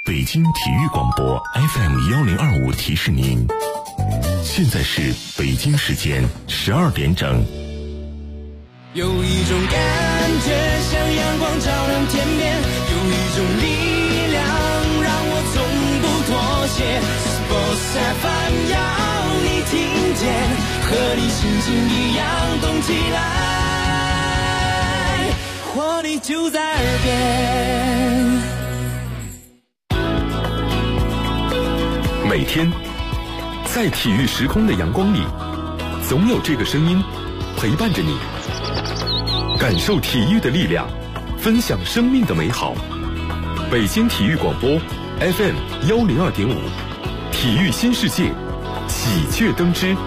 北京体育广播 FM1025提示您，现在是北京时间12点整。 有一种感觉像阳光照亮天边，有一种力量让我从不妥协。Sports FM 要你听见，和你心情一样动起来，活力就在耳边。 每天在体育时空的阳光里，总有这个声音陪伴着你，感受体育的力量，分享生命的美好。北京体育广播 FM102.5，体育新世界，喜鹊登枝。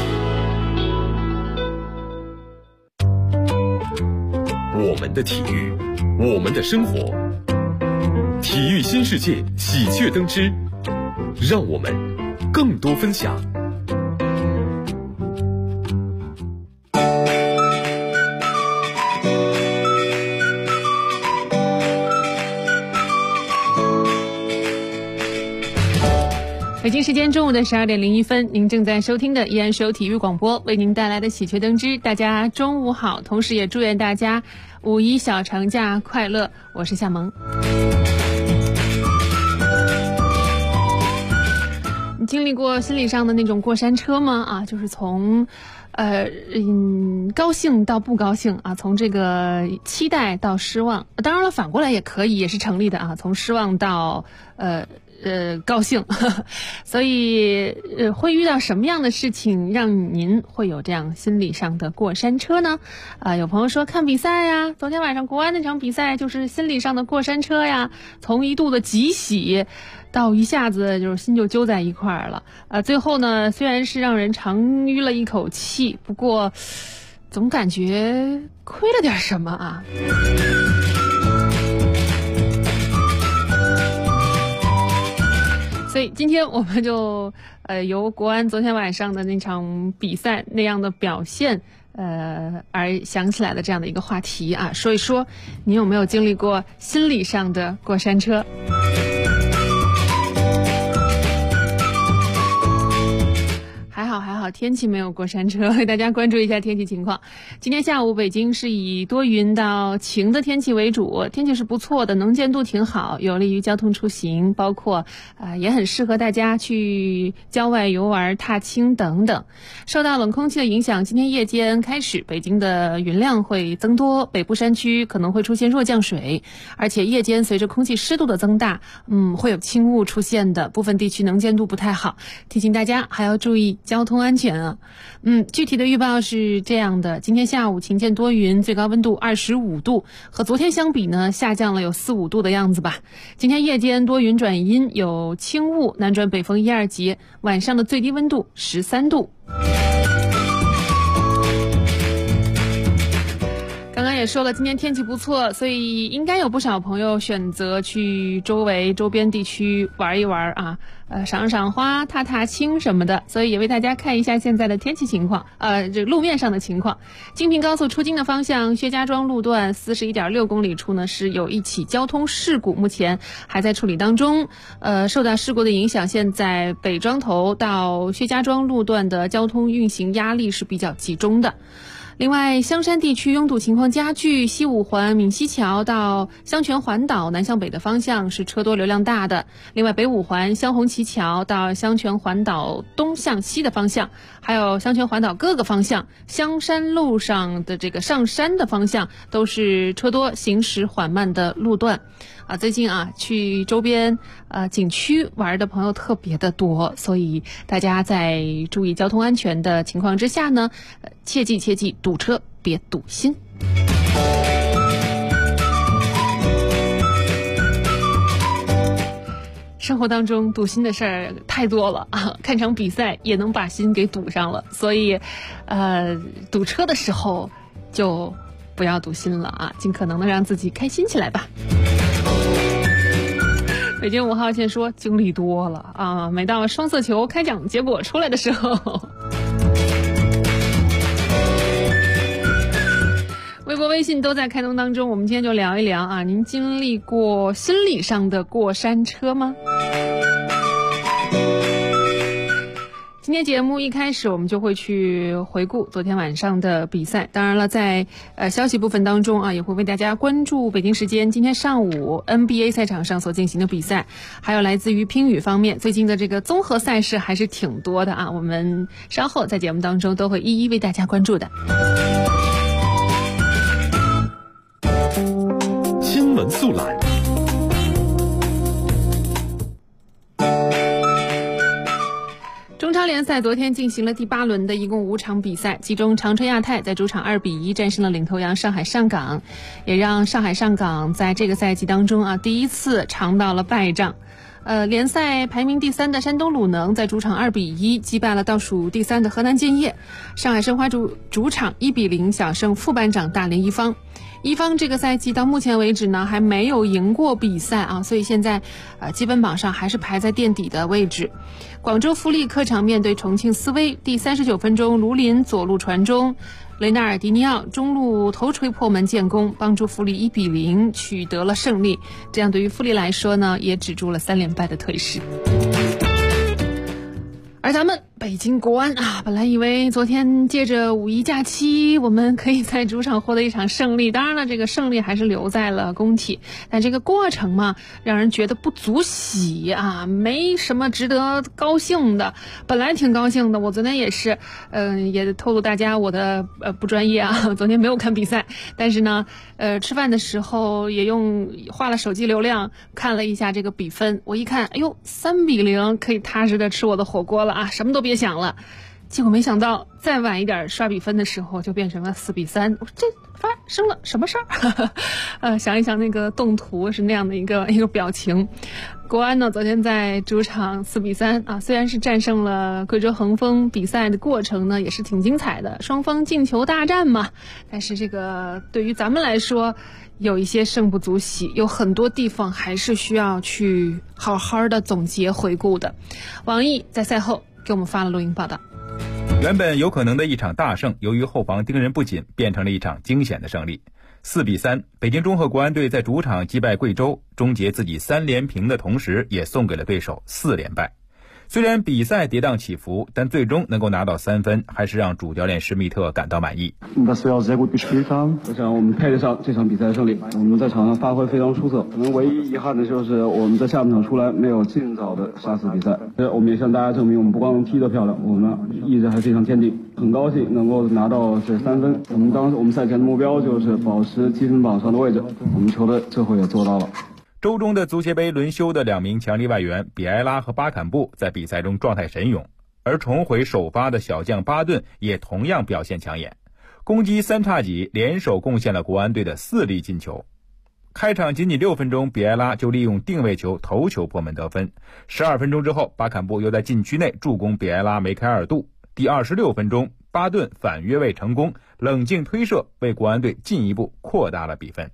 我们的体育，我们的生活，体育新世界，喜鹊登枝，让我们更多分享。 北京时间中午的12点01分，您正在收听的依然是由体育广播为您带来的喜鹊登枝。大家中午好，同时也祝愿大家五一小长假快乐。我是夏萌。你经历过心理上的那种过山车吗？就是从高兴到不高兴啊，从这个期待到失望，当然了，反过来也可以，也是成立的啊，从失望到高兴。所以会遇到什么样的事情让您会有这样心理上的过山车呢？有朋友说看比赛呀，昨天晚上国安那场比赛就是心理上的过山车呀，从一度的极喜到一下子就是心就揪在一块儿了。最后呢，虽然是让人长吁了一口气，不过总感觉亏了点什么啊。所以今天我们就由国安昨天晚上的那场比赛那样的表现而想起来的这样的一个话题啊，说一说你有没有经历过心理上的过山车。还好天气没有过山车，为大家关注一下天气情况。今天下午北京是以多云到晴的天气为主，天气是不错的，能见度挺好，有利于交通出行，包括也很适合大家去郊外游玩、踏青等等。受到冷空气的影响，今天夜间开始北京的云量会增多，北部山区可能会出现弱降水，而且夜间随着空气湿度的增大，会有轻雾出现的，部分地区能见度不太好，提醒大家还要注意交通安全啊。具体的预报是这样的，今天下午晴间多云，最高温度25度，和昨天相比呢下降了有4-5度的样子吧。今天夜间多云转阴，有轻雾，南转北风1-2级，晚上的最低温度13度。刚刚也说了，今天天气不错，所以应该有不少朋友选择去周边地区玩一玩啊，赏赏花、踏踏青什么的。所以也为大家看一下现在的天气情况，这路面上的情况。京平高速出京的方向，薛家庄路段41.6公里处呢是有一起交通事故，目前还在处理当中。受到事故的影响，现在北庄头到薛家庄路段的交通运行压力是比较集中的。另外，香山地区拥堵情况加剧，西五环闽西桥到香泉环岛南向北的方向是车多流量大的。另外，北五环香红旗桥到香泉环岛东向西的方向，还有香泉环岛各个方向，香山路上的这个上山的方向都是车多行驶缓慢的路段。最近去周边景区玩的朋友特别的多，所以大家在注意交通安全的情况之下呢，切记堵车别堵心。生活当中堵心的事儿太多了啊，看场比赛也能把心给堵上了，所以堵车的时候就不要堵心了啊，尽可能的让自己开心起来吧。北京5号线说经历多了啊，每到双色球开奖结果出来的时候，微微博微信都在开通当中，我们今天就聊一聊啊，您经历过心理上的过山车吗？今天节目一开始我们就会去回顾昨天晚上的比赛，当然了在消息部分当中啊，也会为大家关注北京时间今天上午 NBA 赛场上所进行的比赛，还有来自于乒羽方面最近的这个综合赛事还是挺多的啊，我们稍后在节目当中都会一一为大家关注的。 新闻速览。 中超联赛昨天进行了第8轮的一共5场比赛，其中长春亚泰在主场2-1战胜了领头羊上海上港，也让上海上港在这个赛季当中啊第一次尝到了败仗。联赛排名第3的山东鲁能在主场2-1击败了倒数第3的河南建业，上海申花主场1-0小胜副班长大连一方。一方这个赛季到目前为止呢还没有赢过比赛啊，所以现在积分榜上还是排在垫底的位置。广州富力客场面对重庆斯威，第39分钟卢林左路传中，雷纳尔迪尼奥中路头锤破门建功，帮助富力1-0取得了胜利，这样对于富力来说呢也止住了3连败的退势。而咱们北京国安啊，本来以为昨天借着五一假期我们可以在主场获得一场胜利，当然了这个胜利还是留在了工体，但这个过程嘛让人觉得不足喜啊，没什么值得高兴的。本来挺高兴的，我昨天也是也透露大家我的不专业啊，昨天没有看比赛，但是呢吃饭的时候也花了手机流量看了一下这个比分，我一看哎呦3-0可以踏实的吃我的火锅了啊，什么都别想了。结果没想到再晚一点刷比分的时候就变成了4-3，我说这发生了什么事儿？想一想那个动图是那样的一个表情。国安呢昨天在主场4-3啊，虽然是战胜了贵州恒丰，比赛的过程呢也是挺精彩的，双方进球大战嘛，但是这个对于咱们来说有一些胜不足喜，有很多地方还是需要去好好的总结回顾的。王毅在赛后给我们发了录音报道。 原本有可能的一场大胜，由于后防盯人不紧，变成了一场惊险的胜利。4-3，北京中赫国安队在主场击败贵州，终结自己3连平的同时，也送给了对手4连败。虽然比赛跌宕起伏，但最终能够拿到3分，还是让主教练施密特感到满意。 我想我们配得上这场比赛的胜利，我们在场上发挥非常出色，可能唯一遗憾的就是我们在下半场出来没有尽早的杀死比赛。我们也向大家证明，我们不光踢得漂亮，我们意志还非常坚定。很高兴能够拿到这3分，我们赛前的目标就是保持积分榜上的位置，我们球队最后也做到了。 周中的足协杯轮休的2名强力外援比埃拉和巴坎布在比赛中状态神勇，而重回首发的小将巴顿也同样表现抢眼，攻击3叉戟联手贡献了国安队的4粒进球。开场仅仅6分钟，比埃拉就利用定位球头球破门得分，12分钟之后巴坎布又在禁区内助攻比埃拉梅开2度，第26分钟巴顿反越位成功，冷静推射为国安队进一步扩大了比分。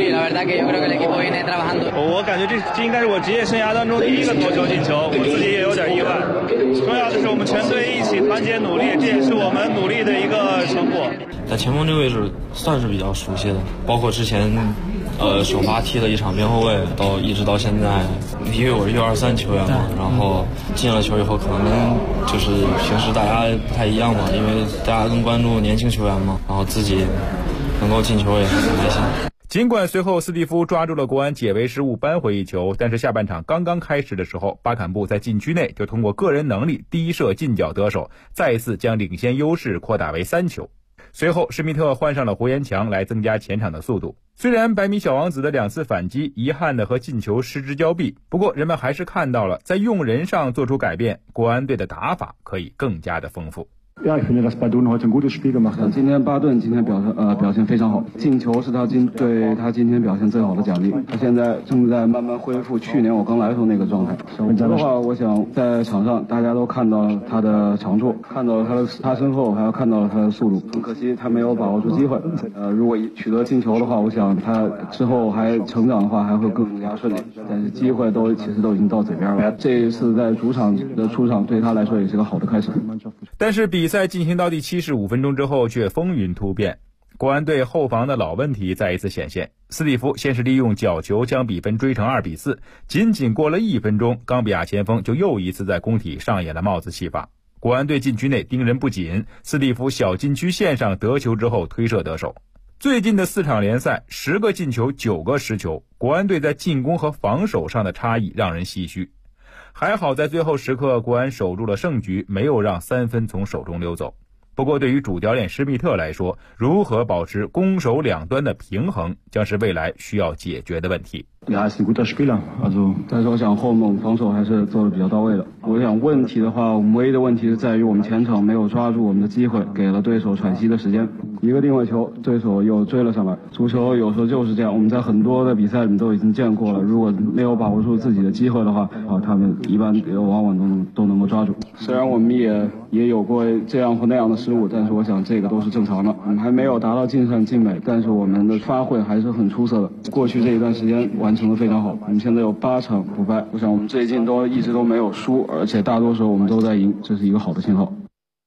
我感觉这应该是我职业生涯当中第一个头球进球，我自己也有点意外。重要的是我们全队一起团结努力，这也是我们努力的一个成果。 在前锋这个位置算是比较熟悉的，包括之前首发踢了一场边后卫，一直到现在，因为我是U23球员嘛，然后进了球以后可能就是平时大家不太一样嘛，因为大家更关注年轻球员嘛，然后自己能够进球也是很开心。 尽管随后斯蒂夫抓住了国安解围失误扳回一球，但是下半场刚刚开始的时候，巴坎布在禁区内就通过个人能力低射近角得手，再一次将领先优势扩大为3球。随后施密特换上了胡延强来增加前场的速度。虽然百米小王子的2次反击遗憾的和进球失之交臂，不过人们还是看到了在用人上做出改变，国安队的打法可以更加的丰富。 ich finde, dass Badun heute ein gutes Spiel gemacht hat. 今天巴顿表现非常好，进球是对他今天表现最好的奖励。他现在正在慢慢恢复去年我刚来的时候那个状态。否则的话，我想在场上大家都看到了他的长处，看到了他身后，还有看到了他的速度。很可惜他没有把握住机会。如果取得进球的话，我想他之后还成长的话还会更加顺利。但是机会其实都已经到嘴边了。这一次在主场的出场对他来说也是个好的开始。 但是比赛进行到第75分钟之后却风云突变， 国安队后防的老问题再一次显现。斯蒂夫先是利用角球将比分追成2-4，仅仅过了1分钟，冈比亚前锋就又一次在工体上演了帽子戏法。国安队禁区内盯人不紧，斯蒂夫小禁区线上得球之后推射得手。最近的4场联赛10个进球9个失球，国安队在进攻和防守上的差异让人唏嘘。还好在最后时刻国安守住了胜局，没有让3分从手中溜走。不过对于主教练施密特来说，如何保持攻守两端的平衡将是未来需要解决的问题。 但是我想后面我们防守还是做的比较到位的。我想问题的话，我们唯一的问题是在于我们前场没有抓住我们的机会，给了对手喘息的时间。一个定位球，对手又追了上来。足球有时候就是这样，我们在很多的比赛里面都已经见过了。如果没有把握住自己的机会的话，他们一般往往都能够抓住。虽然我们也有过这样或那样的失误，但是我想这个都是正常的。我们还没有达到尽善尽美，但是我们的发挥还是很出色的。过去这一段时间完成得非常好，我们现在有8场不败。我想我们最近一直都没有输，而且大多时候我们都在赢，这是一个好的信号。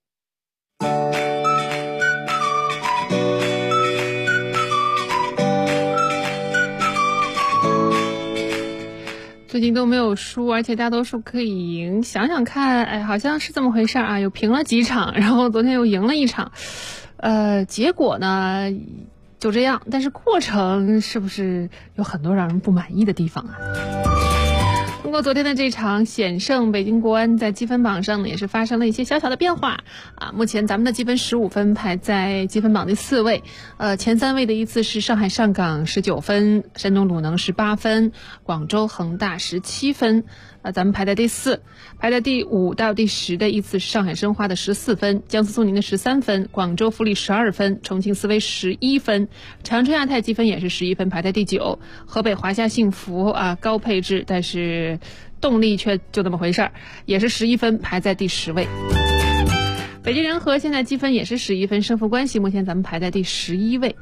最近都没有输，而且大多数可以赢。想想看，好像是这么回事啊，有平了几场，然后昨天又赢了1场。结果呢就这样，但是过程是不是有很多让人不满意的地方啊？通过昨天的这场险胜，北京国安在积分榜上呢也是发生了一些小小的变化啊。目前咱们的积分15分，排在积分榜第4位。前3位的依次是上海上港19分，山东鲁能18分，广州恒大17分。咱们排在第4，排在第5到第10的依次是上海申花的14分，江苏苏宁的13分，广州富力12分，重庆斯威11分，长春亚泰积分也是11分，排在第9。河北华夏幸福高配置，但是动力却就这么回事儿，也是11分，排在第10位。北京人和现在积分也是11分，胜负关系目前咱们排在第11位。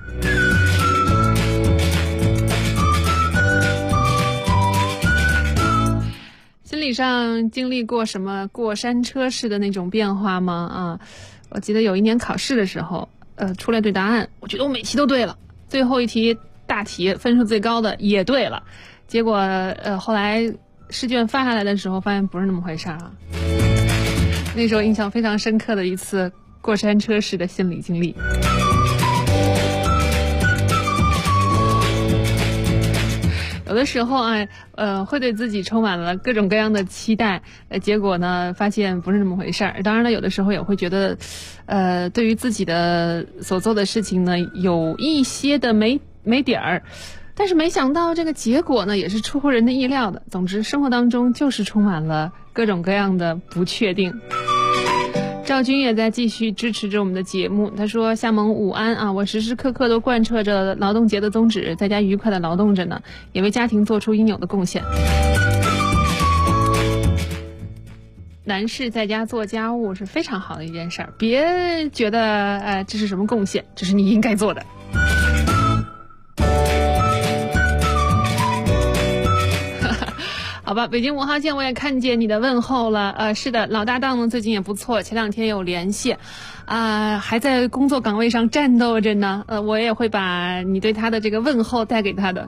心理上经历过什么过山车式的那种变化吗？我记得有一年考试的时候，出来对答案，我觉得我每题都对了，最后一题大题分数最高的也对了，结果后来试卷发下来的时候，发现不是那么回事啊。那时候印象非常深刻的一次过山车式的心理经历。有的时候会对自己充满了各种各样的期待，结果呢发现不是那么回事儿。当然了，有的时候也会觉得对于自己的所做的事情呢有一些的没点儿，但是没想到这个结果呢也是出乎人的意料的。总之生活当中就是充满了各种各样的不确定。赵军也在继续支持着我们的节目，他说夏蒙午安我时时刻刻都贯彻着劳动节的宗旨，在家愉快的劳动着呢，也为家庭做出应有的贡献。男士在家做家务是非常好的一件事儿，别觉得这是什么贡献，这是你应该做的。好吧，北京5号线我也看见你的问候了。是的，老搭档呢最近也不错，前2天有联系，还在工作岗位上战斗着呢。我也会把你对他的这个问候带给他的。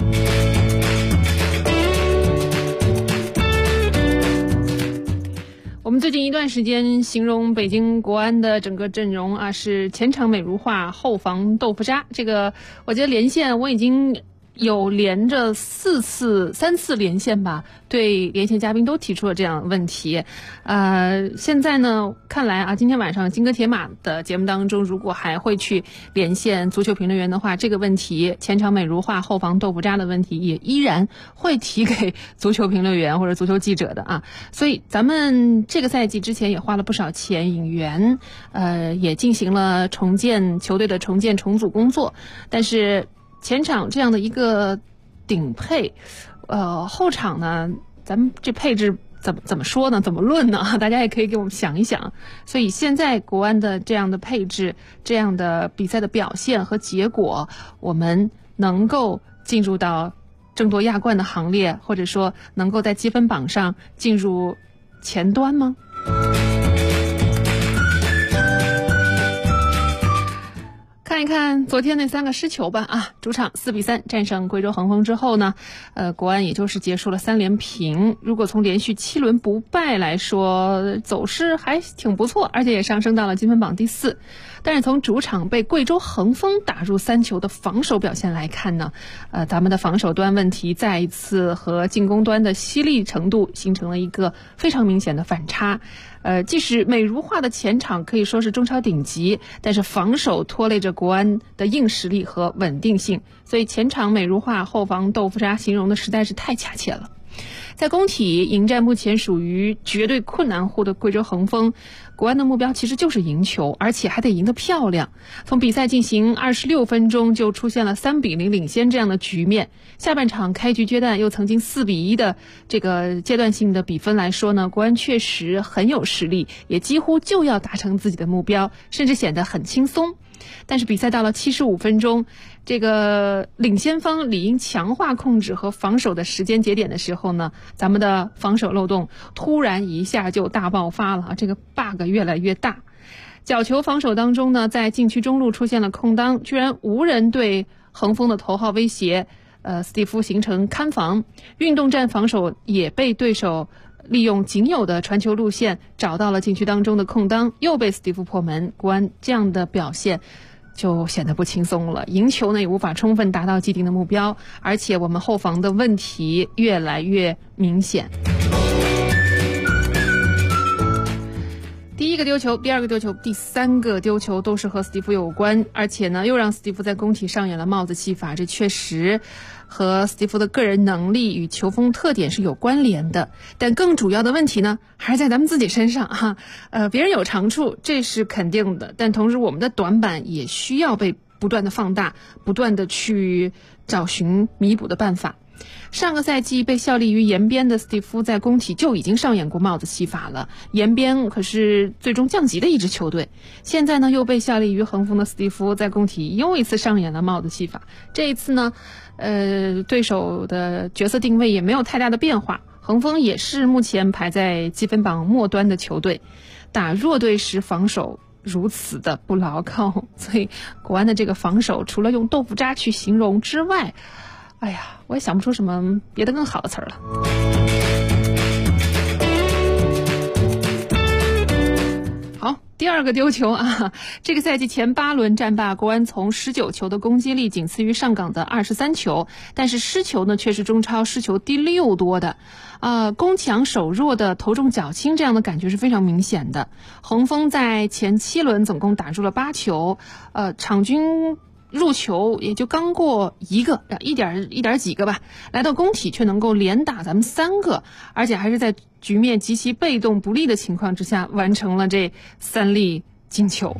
我们最近一段时间形容北京国安的整个阵容是前场美如画，后防豆腐渣。这个我觉得连线我已经有连着3次连线吧，对连线嘉宾都提出了这样的问题。现在呢看来今天晚上金戈铁马的节目当中，如果还会去连线足球评论员的话，这个问题前场美如画后防豆腐渣的问题也依然会提给足球评论员或者足球记者的所以咱们这个赛季之前也花了不少钱引援，也进行了重建球队的重组工作，但是前场这样的一个顶配，后场呢，咱们这配置怎么说呢？怎么论呢？大家也可以给我们想一想。所以现在国安的这样的配置，这样的比赛的表现和结果，我们能够进入到争夺亚冠的行列，或者说能够在积分榜上进入前端吗？看看一看昨天那3个失球吧啊，主场4-3战胜贵州恒丰之后呢，国安也就是结束了3连平。如果从连续7轮不败来说，走势还挺不错，而且也上升到了积分榜第4。但是从主场被贵州恒丰打入3球的防守表现来看呢，咱们的防守端问题再一次和进攻端的犀利程度形成了一个非常明显的反差。即使美如画的前场可以说是中超顶级，但是防守拖累着国安的硬实力和稳定性，所以前场美如画，后防豆腐渣形容的实在是太恰切了。在工体迎战目前属于绝对困难户的贵州恒丰，国安的目标其实就是赢球，而且还得赢得漂亮。从比赛进行26分钟就出现了3-0领先这样的局面，下半场开局阶段又曾经4-1的这个阶段性的比分来说呢，国安确实很有实力，也几乎就要达成自己的目标，甚至显得很轻松。但是比赛到了75分钟，这个领先方理应强化控制和防守的时间节点的时候呢，咱们的防守漏洞突然一下就大爆发了，这个 bug 越来越大。角球防守当中呢，在禁区中路出现了空当，居然无人对恒丰的头号威胁斯蒂夫形成看防，运动战防守也被对手利用仅有的传球路线找到了禁区当中的空当，又被斯蒂夫破门。国安这样的表现就显得不轻松了，赢球呢也无法充分达到既定的目标，而且我们后防的问题越来越明显。第一个丢球，第二个丢球，第3个丢球都是和斯蒂夫有关，而且呢又让斯蒂夫在工体上演了帽子戏法，这确实和斯蒂夫的个人能力与球风特点是有关联的。但更主要的问题呢还是在咱们自己身上哈。别人有长处这是肯定的，但同时我们的短板也需要被不断的放大，不断的去找寻弥补的办法。上个赛季被效力于延边的斯蒂夫在工体就已经上演过帽子戏法了，延边可是最终降级的一支球队，现在呢又被效力于恒丰的斯蒂夫在工体又一次上演了帽子戏法。这一次呢对手的角色定位也没有太大的变化，恒丰也是目前排在积分榜末端的球队，打弱队时防守如此的不牢靠，所以国安的这个防守除了用豆腐渣去形容之外，哎呀，我也想不出什么别的更好的词儿了。好，第二个丢球啊，这个赛季前8轮战罢，国安从19球的攻击力仅次于上港的23球，但是失球呢却是中超失球第6多的。攻强守弱的头重脚轻这样的感觉是非常明显的。恒丰在前7轮总共打入了8球，场均入球也就刚过一点几个吧，来到工体却能够连打咱们3个，而且还是在局面极其被动不利的情况之下完成了这3粒进球。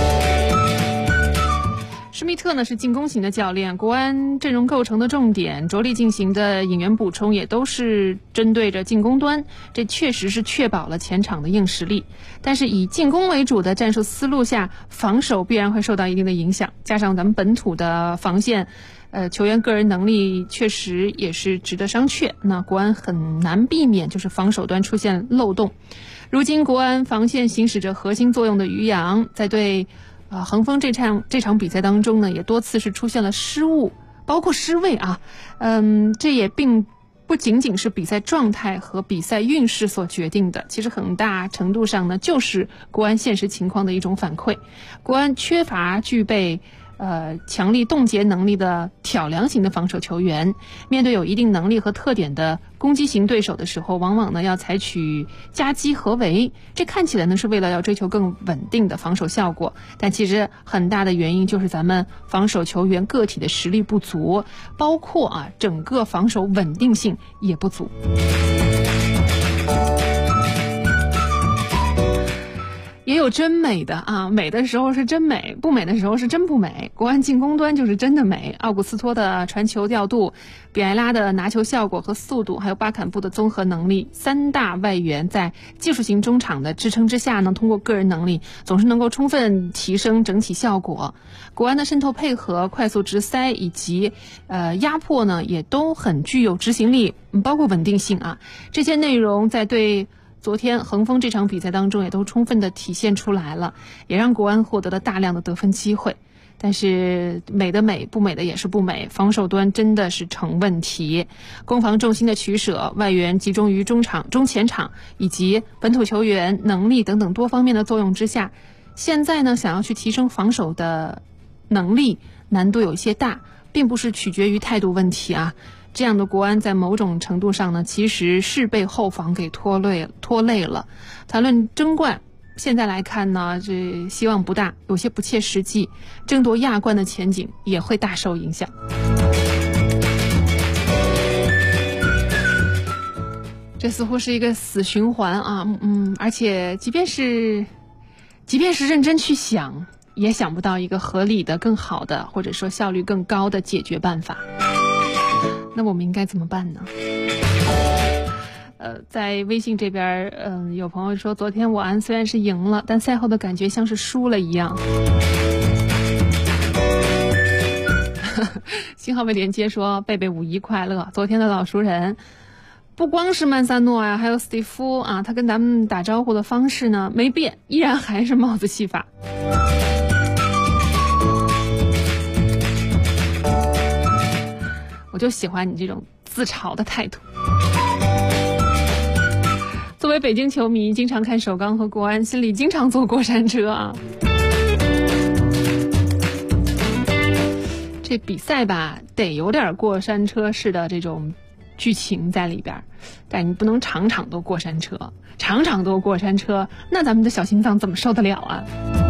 施密特呢是进攻型的教练，国安阵容构成的重点着力进行的引援补充也都是针对着进攻端，这确实是确保了前场的硬实力。但是以进攻为主的战术思路下，防守必然会受到一定的影响，加上咱们本土的防线球员个人能力确实也是值得商榷，那国安很难避免就是防守端出现漏洞。如今国安防线行使着核心作用的于洋，在对恒丰这场比赛当中呢，也多次是出现了失误，包括失位啊。这也并不仅仅是比赛状态和比赛运势所决定的，其实很大程度上呢，就是国安现实情况的一种反馈。国安缺乏具备强力冻结能力的挑梁型的防守球员，面对有一定能力和特点的攻击型对手的时候，往往呢要采取夹击合围，这看起来呢是为了要追求更稳定的防守效果，但其实很大的原因就是咱们防守球员个体的实力不足，包括整个防守稳定性也不足。也有真美的啊，美的时候是真美，不美的时候是真不美。国安进攻端就是真的美，奥古斯托的传球调度，比埃拉的拿球效果和速度，还有巴坎布的综合能力，3大外援在技术型中场的支撑之下呢，通过个人能力总是能够充分提升整体效果。国安的渗透配合、快速直塞以及压迫呢，也都很具有执行力，包括稳定性啊。这些内容在对昨天恒丰这场比赛当中也都充分的体现出来了，也让国安获得了大量的得分机会。 但是美的美，不美的也是不美，防守端真的是成问题。攻防重心的取舍，外援集中于中前场以及本土球员能力等等多方面的作用之下，现在呢想要去提升防守的能力，难度有些大，并不是取决于态度问题啊。这样的国安在某种程度上呢，其实是被后防给拖累了。谈论争冠，现在来看呢，这希望不大，有些不切实际，争夺亚冠的前景也会大受影响。这似乎是一个死循环啊，而且即便是认真去想，也想不到一个合理的、更好的，或者说效率更高的解决办法。那我们应该怎么办呢？在微信这边，有朋友说，昨天我安虽然是赢了，但赛后的感觉像是输了一样。信号被连接说，贝贝5-1快乐，昨天的老熟人。不光是曼萨诺呀，还有斯蒂夫啊，他跟咱们打招呼的方式呢没变，依然还是帽子戏法。我就喜欢你这种自嘲的态度。作为北京球迷，经常看首钢和国安，心里经常坐过山车啊。这比赛吧，得有点过山车式的这种剧情在里边，但你不能场场都过山车，场场都过山车，那咱们的小心脏怎么受得了啊？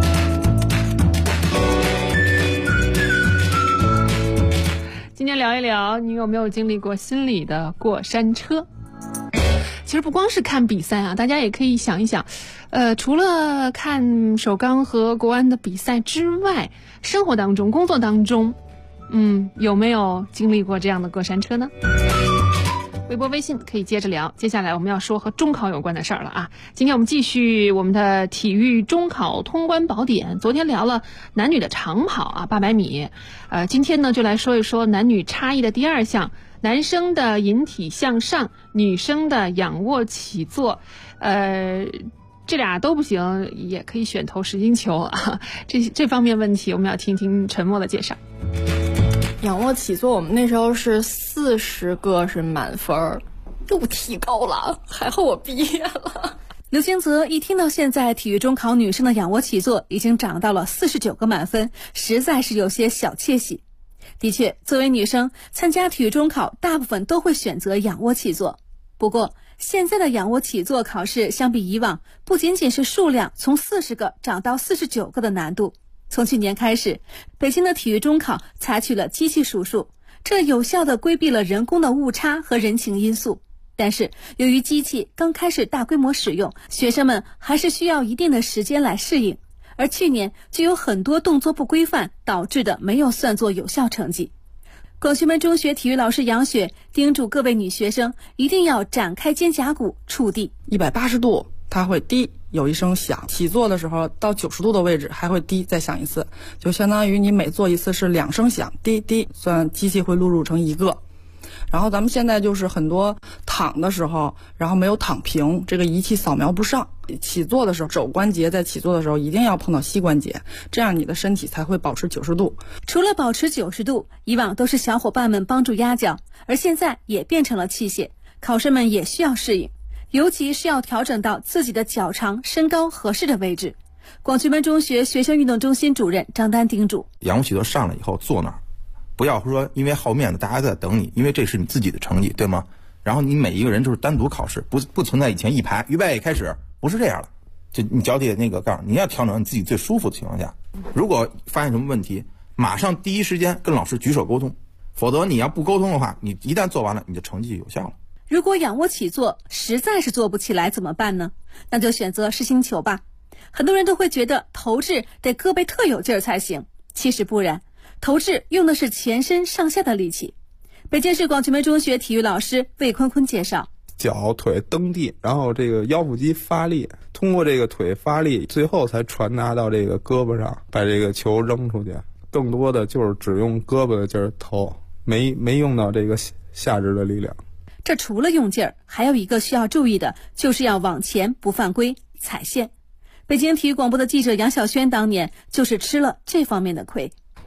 今天聊一聊，你有没有经历过心理的过山车？其实不光是看比赛啊，大家也可以想一想，除了看首钢和国安的比赛之外，生活当中、工作当中，有没有经历过这样的过山车呢？微博微信可以接着聊。接下来我们要说和中考有关的事儿了啊！今天我们继续我们的体育中考通关宝典。昨天聊了男女的长跑啊，800米。今天呢就来说一说男女差异的第二项，男生的引体向上，女生的仰卧起坐。这俩都不行，也可以选投10金球啊。这方面问题，我们要听听陈默的介绍。 仰卧起坐我们那时候是40个是满分，又提高了，还好我毕业了。 刘星泽一听到现在体育中考女生的仰卧起坐已经涨到了49个满分，实在是有些小窃喜。的确，作为女生参加体育中考，大部分都会选择仰卧起坐。不过现在的仰卧起坐考试相比以往，不仅仅是数量从40个涨到49个的难度。从去年开始，北京的体育中考采取了机器数数，这有效地规避了人工的误差和人情因素。但是由于机器刚开始大规模使用，学生们还是需要一定的时间来适应，而去年就有很多动作不规范导致的没有算作有效成绩。广渠门中学体育老师杨雪叮嘱各位女学生一定要展开肩胛骨触地 ，180度它会滴有一声响，起坐的时候到90度的位置还会滴再响一次，就相当于你每做一次是2声响，滴滴，算机器会录入成1个。然后咱们现在就是很多躺的时候，然后没有躺平，这个仪器扫描不上。起坐的时候，肘关节在起坐的时候一定要碰到膝关节，这样你的身体才会保持90度。 除了保持90度，以往都是小伙伴们帮助压脚，而现在也变成了器械，考生们也需要适应。尤其是要调整到自己的脚长身高合适的位置。广渠门中学学生运动中心主任张丹叮嘱， 仰卧起坐上来以后坐那儿，不要说因为好面子大家都在等你，因为这是你自己的成绩，对吗？然后你每一个人就是单独考试，不存在以前一排预备开始，不是这样的。就你脚底那个杠，你要调整你自己最舒服的情况下，如果发现什么问题，马上第一时间跟老师举手沟通，否则你要不沟通的话，你一旦做完了，你的成绩就有效了。 如果仰卧起坐实在是做不起来怎么办呢？那就选择实心球吧。很多人都会觉得投掷得胳膊特有劲儿才行，其实不然，投掷用的是全身上下的力气。北京市广渠门中学体育老师魏坤坤介绍， 脚腿蹬地，然后这个腰腹肌发力，通过这个腿发力，最后才传达到这个胳膊上，把这个球扔出去。更多的就是只用胳膊的劲儿投，没用到这个下肢的力量。 这除了用劲儿，还有一个需要注意的，就是要往前不犯规，踩线。北京体育广播的记者杨晓轩当年就是吃了这方面的亏。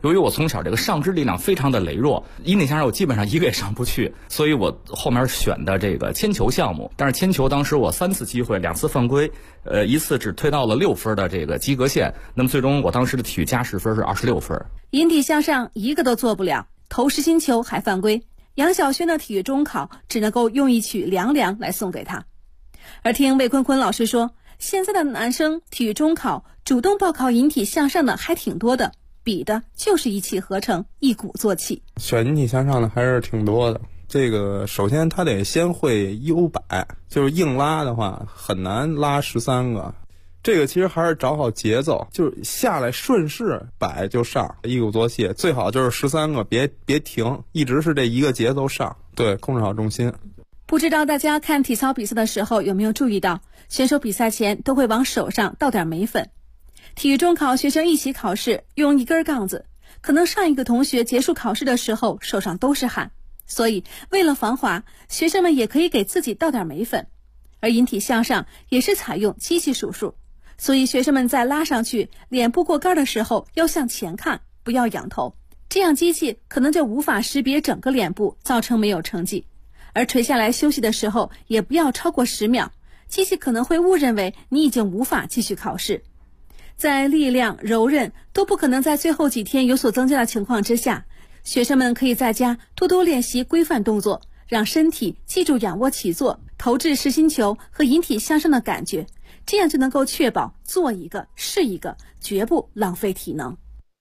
由于我从小这个上肢力量非常的羸弱，引体向上我基本上一个也上不去，所以我后面选的这个铅球项目。但是铅球当时我3次机会2次犯规，1次只推到了6分的这个及格线，那么最终我当时的体育加10分是26分。 引体向上一个都做不了，投实心球还犯规，杨晓轩的体育中考只能够用一曲凉凉来送给他。而听魏坤坤老师说，现在的男生体育中考主动报考引体向上的还挺多的，比的就是一气呵成，一鼓作气。 选引体向上的还是挺多的。这个首先他得先会 U100，就是硬拉的话很难拉13个。这个其实还是找好节奏，就是下来顺势摆就上，一鼓作气，最好就是13个别停，一直是这一个节奏上，对，控制好重心。 不知道大家看体操比赛的时候有没有注意到，选手比赛前都会往手上倒点眉粉。体育中考学生一起考试，用一根杠子，可能上一个同学结束考试的时候手上都是汗，所以为了防滑，学生们也可以给自己倒点眉粉。而引体向上也是采用机器数数，所以学生们在拉上去脸部过杆的时候要向前看，不要仰头，这样机器可能就无法识别整个脸部，造成没有成绩。而垂下来休息的时候也不要超过10秒，机器可能会误认为你已经无法继续考试。在力量、柔韧都不可能在最后几天有所增加的情况之下，学生们可以在家多多练习规范动作，让身体记住仰卧起坐、投掷实心球和引体向上的感觉，这样就能够确保做一个是一个，绝不浪费体能。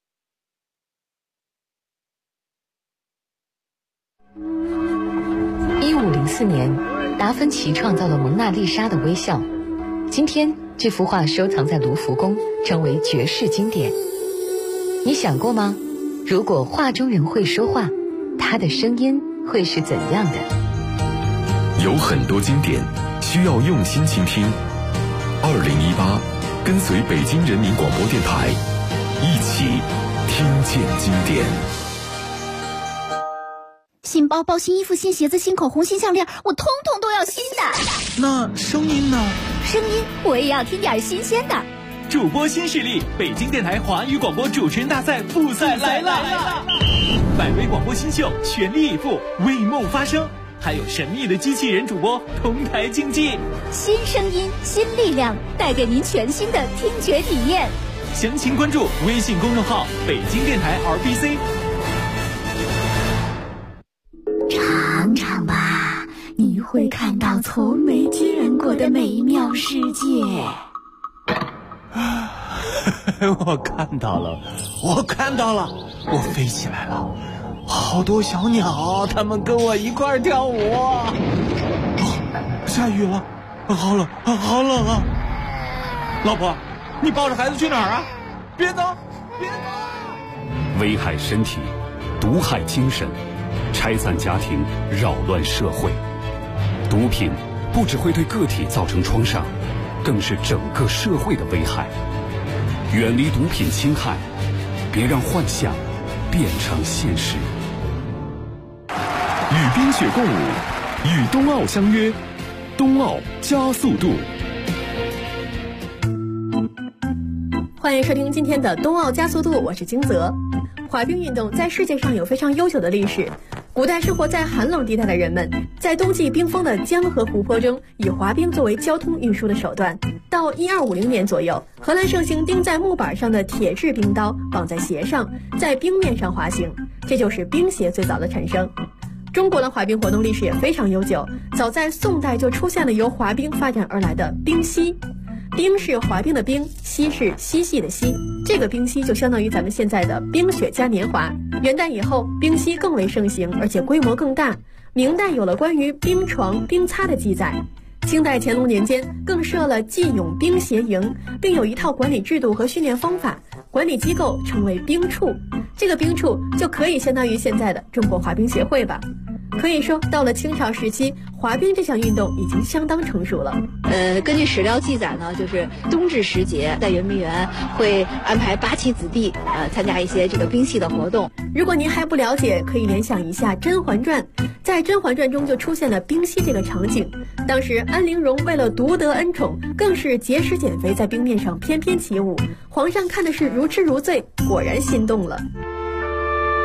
1504年，达芬奇创造了蒙娜丽莎的微笑。今天，这幅画收藏在卢浮宫，成为绝世经典。你想过吗？如果画中人会说话，他的声音会是怎样的？ 有很多经典需要用心倾听。2018，跟随北京人民广播电台，一起听见经典。 新包包、新衣服、新鞋子、新口红、新项链，我通通都要新的。 那声音呢？ 声音我也要听点新鲜的。 主播新势力，北京电台华语广播主持人大赛复赛来了！100位广播新秀全力以赴，为梦发声，还有神秘的机器人主播同台竞技。 新声音，新力量，带给您全新的听觉体验。 详情关注微信公众号北京电台 RBC。 尝尝吧，你会看到从没见过的美妙世界。 我看到了，我飞起来了，好多小鸟，它们跟我一块儿跳舞。下雨了，好冷啊！老婆，你抱着孩子去哪儿啊？别走！ 危害身体，毒害精神，拆散家庭，扰乱社会。毒品不只会对个体造成创伤，更是整个社会的危害。远离毒品侵害，别让幻想变成现实。 与冰雪共舞，与冬奥相约，冬奥加速度。 欢迎收听今天的冬奥加速度，我是金泽。滑冰运动在世界上有非常悠久的历史。古代生活在寒冷地带的人们，在冬季冰封的江和湖泊中，以滑冰作为交通运输的手段。到1250年左右，荷兰盛行钉在木板上的铁制冰刀绑在鞋上，在冰面上滑行，这就是冰鞋最早的产生。中国的滑冰活动历史也非常悠久，早在宋代就出现了由滑冰发展而来的冰嬉。冰是滑冰的冰，嬉是嬉戏的嬉，这个冰嬉就相当于咱们现在的冰雪嘉年华。元代以后，冰嬉更为盛行，而且规模更大。明代有了关于冰床、冰擦的记载。清代乾隆年间更设了季勇冰鞋营，并有一套管理制度和训练方法，管理机构称为冰处。这个冰处就可以相当于现在的中国滑冰协会吧。可以说，到了清朝时期，滑冰这项运动已经相当成熟了。 根据史料记载呢，就是冬至时节，在圆明园会安排八旗子弟参加一些这个冰戏的活动。 如果您还不了解，可以联想一下《甄嬛传》。在《甄嬛传》中就出现了冰戏这个场景。当时安陵容为了夺得恩宠，更是节食减肥，在冰面上翩翩起舞。皇上看的是如痴如醉，果然心动了。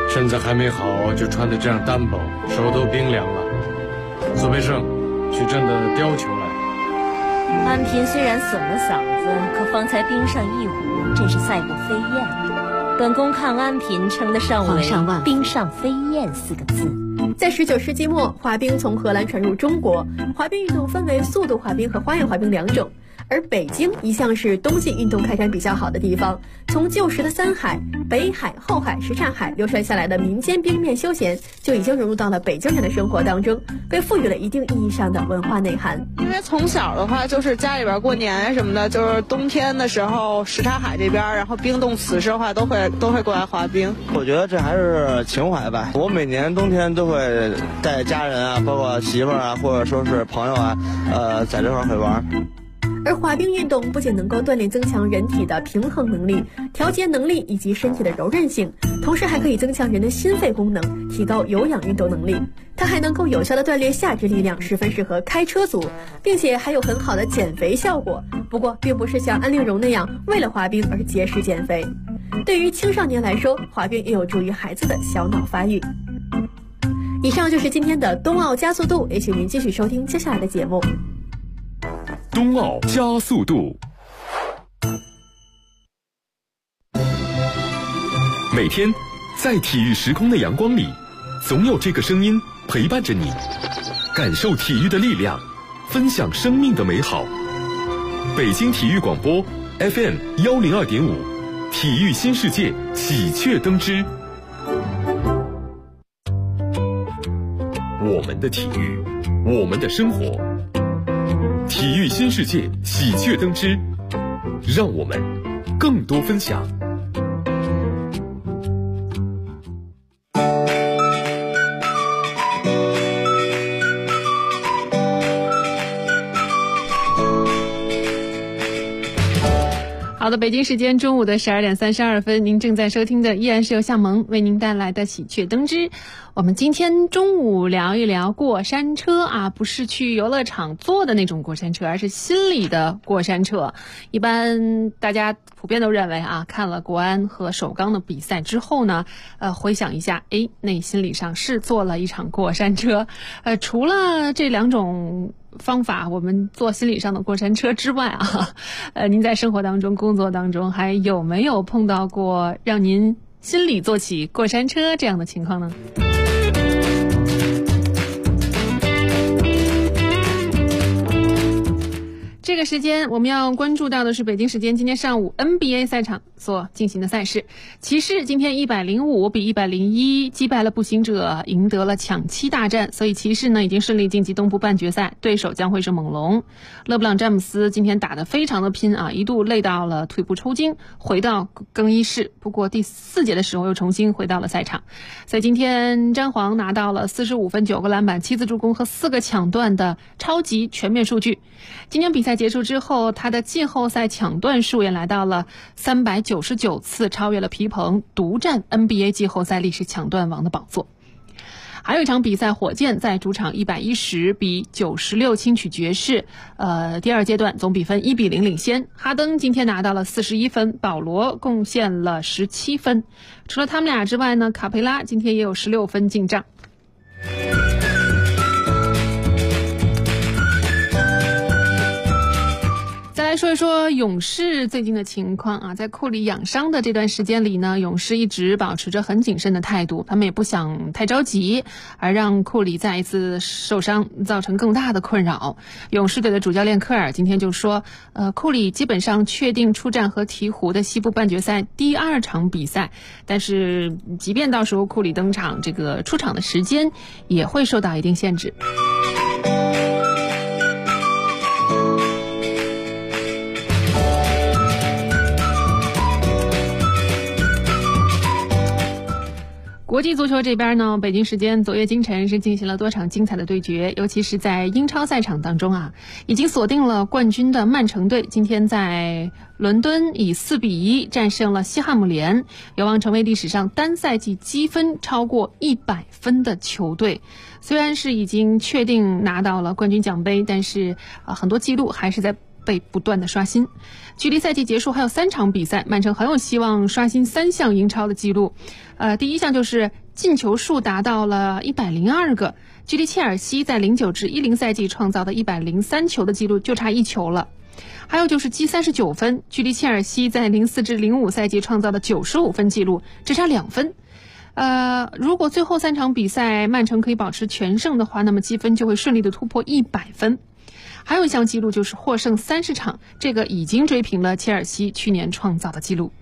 身子还没好就穿得这样单薄，手都冰凉了。苏培盛，去朕的貂裘来。 安嫔虽然损了嗓子，可方才冰上一舞，真是赛过飞燕。本宫看安嫔称得上为冰上飞燕4个字。 在19世纪末，滑冰从荷兰传入中国。滑冰运动分为速度滑冰和花样滑冰2种。而北京一向是冬季运动开展比较好的地方，从旧时的三海、北海、后海、什刹海流传下来的民间冰面休闲，就已经融入到了北京人的生活当中，被赋予了一定意义上的文化内涵。 因为从小的话，就是家里边过年什么的，就是冬天的时候，什刹海这边，然后冰冻此时的话，都会过来滑冰。 我觉得这还是情怀吧。我每年冬天都会带家人啊，包括媳妇儿啊，或者说是朋友啊，在这块儿会玩。 而滑冰运动不仅能够锻炼增强人体的平衡能力、调节能力以及身体的柔韧性，同时还可以增强人的心肺功能，提高有氧运动能力。它还能够有效地锻炼下肢力量，十分适合开车族，并且还有很好的减肥效果。不过并不是像安陵容那样为了滑冰而节食减肥。对于青少年来说，滑冰也有助于孩子的小脑发育。以上就是今天的冬奥加速度，也请您继续收听接下来的节目。 冬奥加速度，每天在体育时空的阳光里，总有这个声音陪伴着你，感受体育的力量，分享生命的美好。北京体育广播 FM 102.5，体育新世界喜鹊登枝。我们的体育，我们的生活。体育新世界喜鹊登枝，让我们更多分享。 好的，北京时间中午的12点32分，您正在收听的依然是由向萌为您带来的喜鹊登枝。我们今天中午聊一聊过山车啊，不是去游乐场坐的那种过山车，而是心理的过山车。一般大家普遍都认为啊，看了国安和首钢的比赛之后呢，回想一下，那心理上是坐了一场过山车。除了这2种方法，我们做心理上的过山车之外啊，您在生活当中、工作当中还有没有碰到过让您心里做起过山车这样的情况呢？这个时间我们要关注到的是北京时间今天上午 NBA 赛场所进行的赛事。骑士今天105比101击败了步行者，赢得了抢七大战，所以骑士呢已经顺利晋级东部半决赛，对手将会是猛龙。勒布朗詹姆斯今天打得非常的拼啊，一度累到了腿部抽筋，回到更衣室，不过第4节的时候又重新回到了赛场。所以今天詹皇拿到了45分、9个篮板、7次助攻和4个抢断的超级全面数据。今天比赛结束之后，他的季后赛抢断数也来到了399次，超越了皮蓬，独占 NBA 季后赛历史抢断王的宝座。还有一场比赛，火箭在主场110比96轻取爵士，第2阶段总比分1比0领先。哈登今天拿到了41分，保罗贡献了17分。除了他们俩之外呢，卡佩拉今天也有16分进账。来说一说勇士最近的情况啊，在库里养伤的这段时间里呢，勇士一直保持着很谨慎的态度，他们也不想太着急，而让库里再一次受伤造成更大的困扰。勇士队的主教练科尔今天就说，库里基本上确定出战和鹈鹕的西部半决赛第2场比赛，但是即便到时候库里登场，这个出场的时间也会受到一定限制。国际足球这边呢，北京时间昨夜今晨是进行了多场精彩的对决，尤其是在英超赛场当中啊，已经锁定了冠军的曼城队今天在伦敦以4比1战胜了西汉姆联，有望成为历史上单赛季积分超过100分的球队。虽然是已经确定拿到了冠军奖杯，但是很多记录还是在被不断的刷新。距离赛季结束还有3场比赛，曼城很有希望刷新3项英超的记录。第一项就是进球数达到了102个，距离切尔西在09-10赛季创造的103球的记录就差1球了。还有就是积39分，距离切尔西在04-05赛季创造的95分记录只差2分。如果最后3场比赛曼城可以保持全胜的话，那么积分就会顺利的突破100分。还有一项记录就是获胜30场，这个已经追平了切尔西去年创造的记录。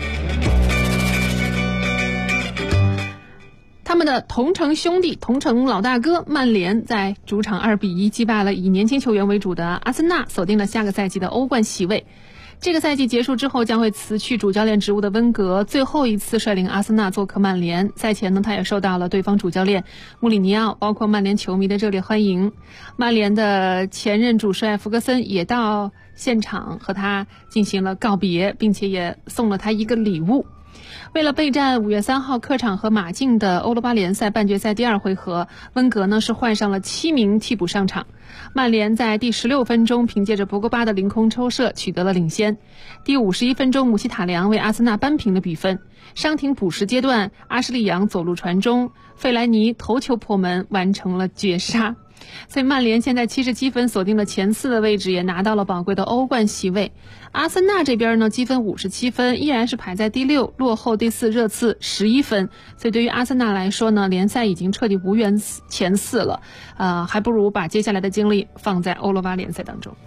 他们的同城兄弟、同城老大哥曼联在主场2-1击败了以年轻球员为主的阿森纳，锁定了下个赛季的欧冠席位。这个赛季结束之后将会辞去主教练职务的温格最后一次率领阿森纳做客曼联，赛前呢他也受到了对方主教练穆里尼奥包括曼联球迷的热烈欢迎。曼联的前任主帅弗格森也到现场和他进行了告别，并且也送了他一个礼物。为了备战5月3号客场和马竞的欧罗巴联赛半决赛第2回合，温格呢是换上了7名替补上场。曼联在第16分钟凭借着博格巴的凌空抽射取得了领先。第51分钟，姆希塔良为阿森纳扳平了比分。伤停补时阶段，阿什利杨左路传中，费莱尼头球破门，完成了绝杀。所以曼联现在77分，锁定了前4的位置，也拿到了宝贵的欧冠席位。阿森纳这边呢，积分57分，依然是排在第6，落后第4热刺11分。所以对于阿森纳来说呢，联赛已经彻底无缘前4了，还不如把接下来的精力放在欧罗巴联赛当中。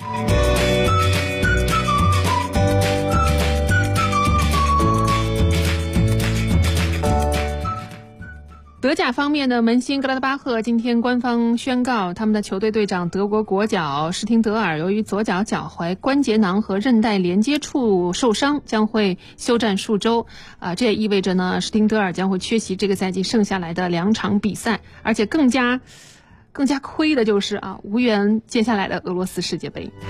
德甲方面的门兴格拉德巴赫今天官方宣告，他们的球队队长德国国脚施廷德尔由于左脚脚踝关节囊和韧带连接处受伤，将会休战数周。这也意味着呢，施廷德尔将会缺席这个赛季剩下来的2场比赛，而且更加亏的就是无缘接下来的俄罗斯世界杯。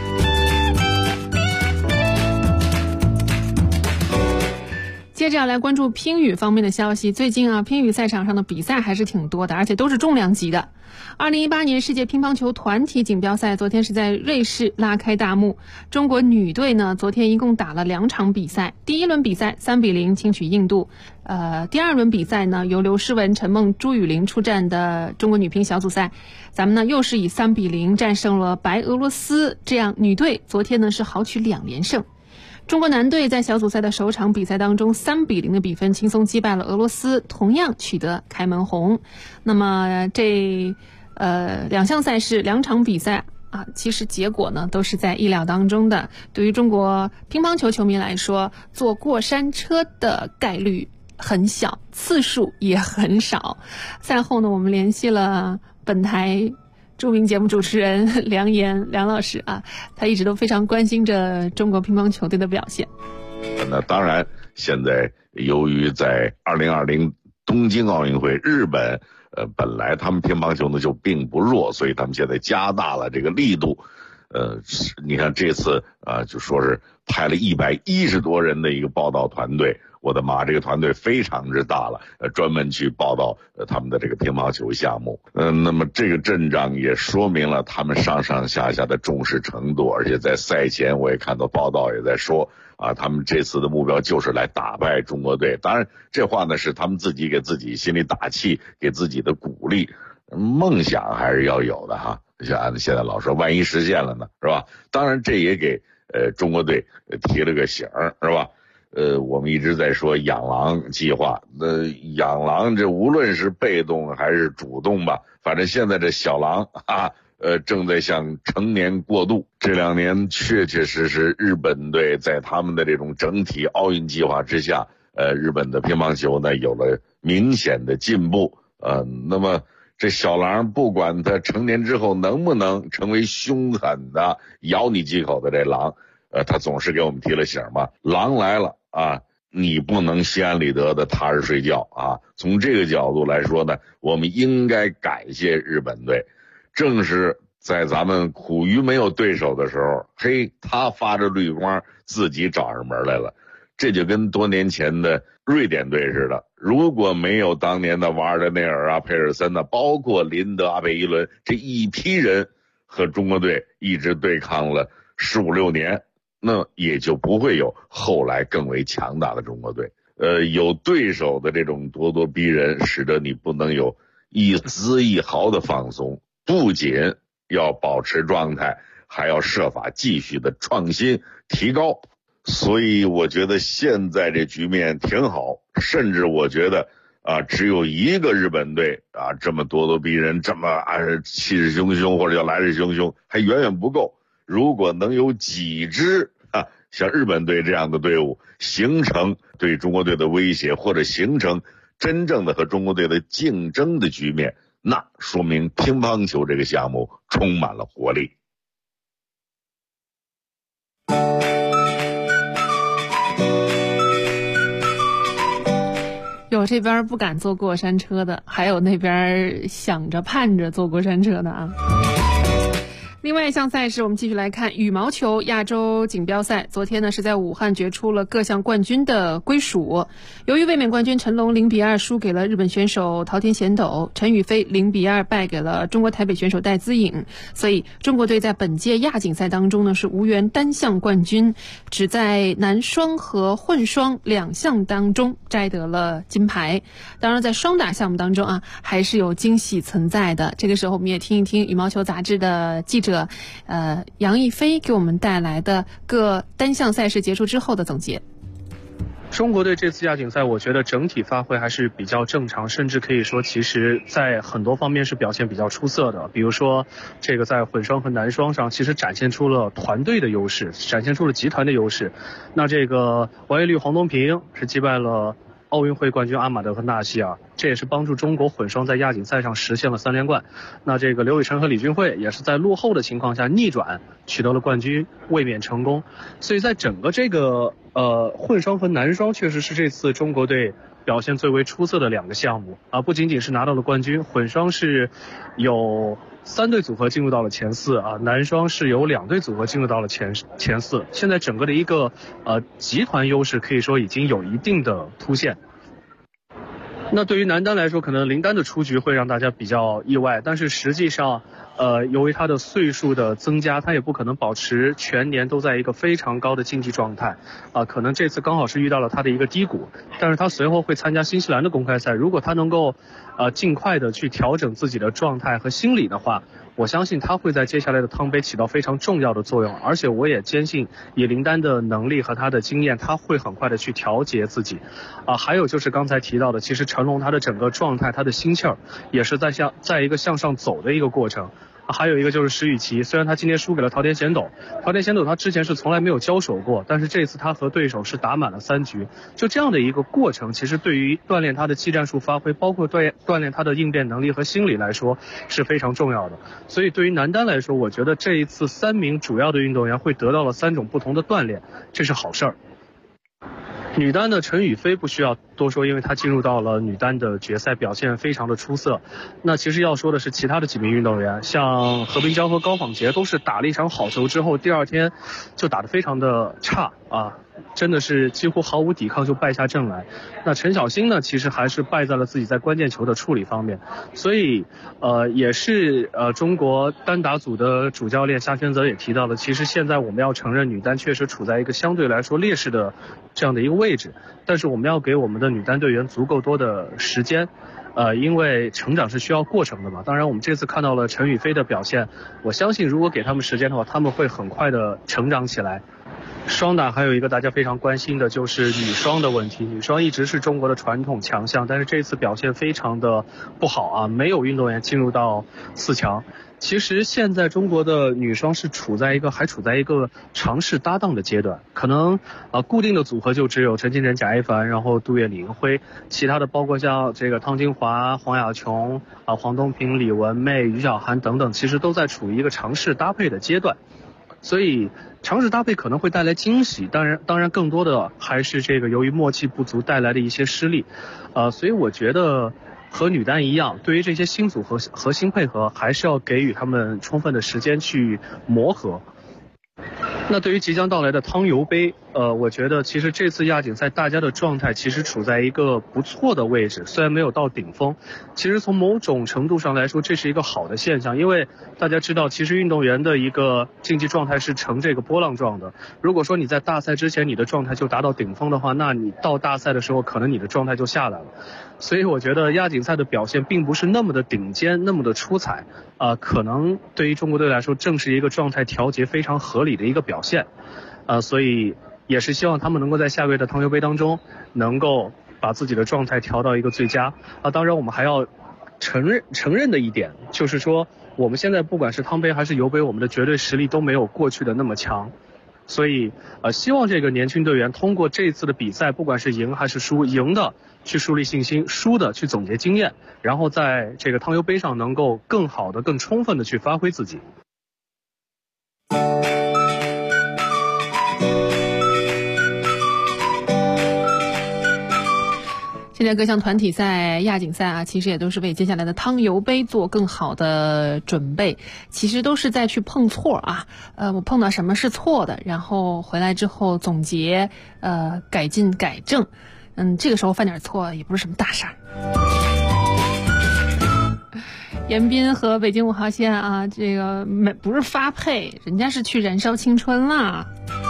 接着来关注乒羽方面的消息。最近乒羽赛场上的比赛还是挺多的，而且都是重量级的。2018年世界乒乓球团体锦标赛昨天是在瑞士拉开大幕。中国女队呢，昨天一共打了2场比赛。第一轮比赛3-0轻取印度。第二轮比赛呢，由刘诗雯、陈梦、朱雨玲出战的中国女乒小组赛，咱们呢又是以3-0战胜了白俄罗斯，这样女队昨天呢是豪取2连胜。中国男队在小组赛的首场比赛当中3-0的比分轻松击败了俄罗斯，同样取得开门红。那么这2项赛事2场比赛其实结果呢都是在意料当中的。对于中国乒乓球球迷来说，坐过山车的概率很小，次数也很少。赛后呢，我们联系了本台著名节目主持人梁岩梁老师他一直都非常关心着中国乒乓球队的表现。 那当然，现在由于在2020东京奥运会，日本本来他们乒乓球呢就并不弱，所以他们现在加大了这个力度。你看这次就说是派了110多人的一个报道团队。我的妈，这个团队非常之大了，专门去报道他们的这个乒乓球项目。那么这个阵仗也说明了他们上上下下的重视程度，而且在赛前我也看到报道也在说他们这次的目标就是来打败中国队。当然这话呢是他们自己给自己心里打气，给自己的鼓励。梦想还是要有的哈，像现在老说万一实现了呢，是吧？当然这也给中国队提了个醒，是吧？我们一直在说养狼计划，养狼这无论是被动还是主动吧，反正现在这小狼正在向成年过渡。这2年确确实实日本队在他们的这种整体奥运计划之下，日本的乒乓球呢有了明显的进步。那么这小狼不管他成年之后能不能成为凶狠的咬你几口的这狼，他总是给我们提了醒嘛，狼来了你不能心安理得的踏实睡觉从这个角度来说呢，我们应该感谢日本队。正是在咱们苦于没有对手的时候，他发着绿光自己找上门来了。这就跟多年前的瑞典队似的，如果没有当年的瓦尔德内尔佩尔森包括林德阿贝伊伦这一批人和中国队一直对抗了 15、16年，那也就不会有后来更为强大的中国队。有对手的这种咄咄逼人，使得你不能有一丝一毫的放松，不仅要保持状态，还要设法继续的创新提高。所以我觉得现在这局面挺好，甚至我觉得只有一个日本队这么咄咄逼人，这么气势汹汹，或者叫来势汹汹，还远远不够。如果能有几支像日本队这样的队伍形成对中国队的威胁，或者形成真正的和中国队的竞争的局面，那说明乒乓球这个项目充满了活力。 有这边不敢坐过山车的，还有那边想着盼着坐过山车的啊。另外一项赛事，我们继续来看羽毛球亚洲锦标赛。昨天呢是在武汉决出了各项冠军的归属。由于卫冕冠军陈龙0-2输给了日本选手桃田贤斗，陈雨菲0-2败给了中国台北选手戴资颖，所以中国队在本届亚锦赛当中呢是无缘单项冠军，只在男双和混双2项当中摘得了金牌。当然在双打项目当中还是有惊喜存在的。这个时候我们也听一听羽毛球杂志的记者杨逸飞给我们带来的各单项赛事结束之后的总结。 中国队这次亚锦赛，我觉得整体发挥还是比较正常，甚至可以说其实在很多方面是表现比较出色的。比如说这个在混双和男双上其实展现出了团队的优势，展现出了集团的优势。那这个王懿律、黄东萍是击败了奥运会冠军阿马德和纳西尔，这也是帮助中国混双在亚锦赛上实现了3连冠。那这个刘雨辰和李俊慧也是在落后的情况下逆转取得了冠军，卫冕成功。所以在整个这个混双和男双确实是这次中国队表现最为出色的2个项目不仅仅是拿到了冠军，混双是有3对组合进入到了前4男双是有2对组合进入到了前4。现在整个的一个集团优势可以说已经有一定的凸显。那对于男单来说，可能林丹的出局会让大家比较意外，但是实际上由于他的岁数的增加，他也不可能保持全年都在一个非常高的竞技状态可能这次刚好是遇到了他的一个低谷，但是他随后会参加新西兰的公开赛，如果他能够尽快的去调整自己的状态和心理的话，我相信他会在接下来的汤杯起到非常重要的作用。而且我也坚信以林丹的能力和他的经验，他会很快的去调节自己还有就是刚才提到的，其实陈龙他的整个状态，他的心气儿也是在一个向上走的一个过程还有一个就是石宇奇，虽然他今天输给了桃田贤斗他之前是从来没有交手过，但是这次他和对手是打满了3局，就这样的一个过程，其实对于锻炼他的技战术发挥，包括锻炼他的应变能力和心理来说是非常重要的。所以对于男单来说，我觉得这一次3名主要的运动员会得到了3种不同的锻炼，这是好事儿。女单的陈雨菲不需要多说，因为她进入到了女单的决赛，表现非常的出色。那其实要说的是其他的几名运动员，像何冰娇和高仿洁都是打了一场好球之后，第2天就打得非常的差真的是几乎毫无抵抗就败下阵来。那陈小星呢，其实还是败在了自己在关键球的处理方面。所以也是中国单打组的主教练夏轩泽也提到了，其实现在我们要承认女单确实处在一个相对来说劣势的这样的一个位置，但是我们要给我们的女单队员足够多的时间因为成长是需要过程的嘛。当然我们这次看到了陈雨菲的表现，我相信如果给他们时间的话，他们会很快的成长起来。双打还有一个大家非常关心的就是女双的问题，女双一直是中国的传统强项，但是这次表现非常的不好没有运动员进入到4强。其实现在中国的女双是还处在一个尝试搭档的阶段，可能固定的组合就只有陈清晨、贾一凡，然后杜月李银辉，其他的包括像这个汤金华、黄雅琼黄东萍、李文媚、于小涵等等，其实都在处于一个尝试搭配的阶段。所以尝试搭配可能会带来惊喜，当然更多的还是这个由于默契不足带来的一些失利所以我觉得和女单一样，对于这些新组合和新配合还是要给予他们充分的时间去磨合。 那对于即将到来的汤尤杯，我觉得其实这次亚锦赛大家的状态其实处在一个不错的位置，虽然没有到顶峰，其实从某种程度上来说，这是一个好的现象，因为大家知道，其实运动员的一个竞技状态是呈这个波浪状的。如果说你在大赛之前你的状态就达到顶峰的话，那你到大赛的时候可能你的状态就下来了。所以我觉得亚锦赛的表现并不是那么的顶尖，那么的出彩，可能对于中国队来说正是一个状态调节非常合理的一个表现，所以也是希望他们能够在下个月的汤尤杯当中能够把自己的状态调到一个最佳。当然我们还要承认的一点就是说，我们现在不管是汤杯还是尤杯，我们的绝对实力都没有过去的那么强。所以希望这个年轻队员通过这次的比赛，不管是赢还是输，赢的去树立信心，输的去总结经验，然后在这个汤尤杯上能够更好的更充分的去发挥自己。 现在各项团体赛、亚锦赛啊，其实也都是为接下来的汤尤杯做更好的准备，其实都是在去碰错啊。我碰到什么是错的，然后回来之后总结，改进改正。这个时候犯点错也不是什么大事儿。严彬和北京5号线啊，这个不是发配，人家是去燃烧青春啦。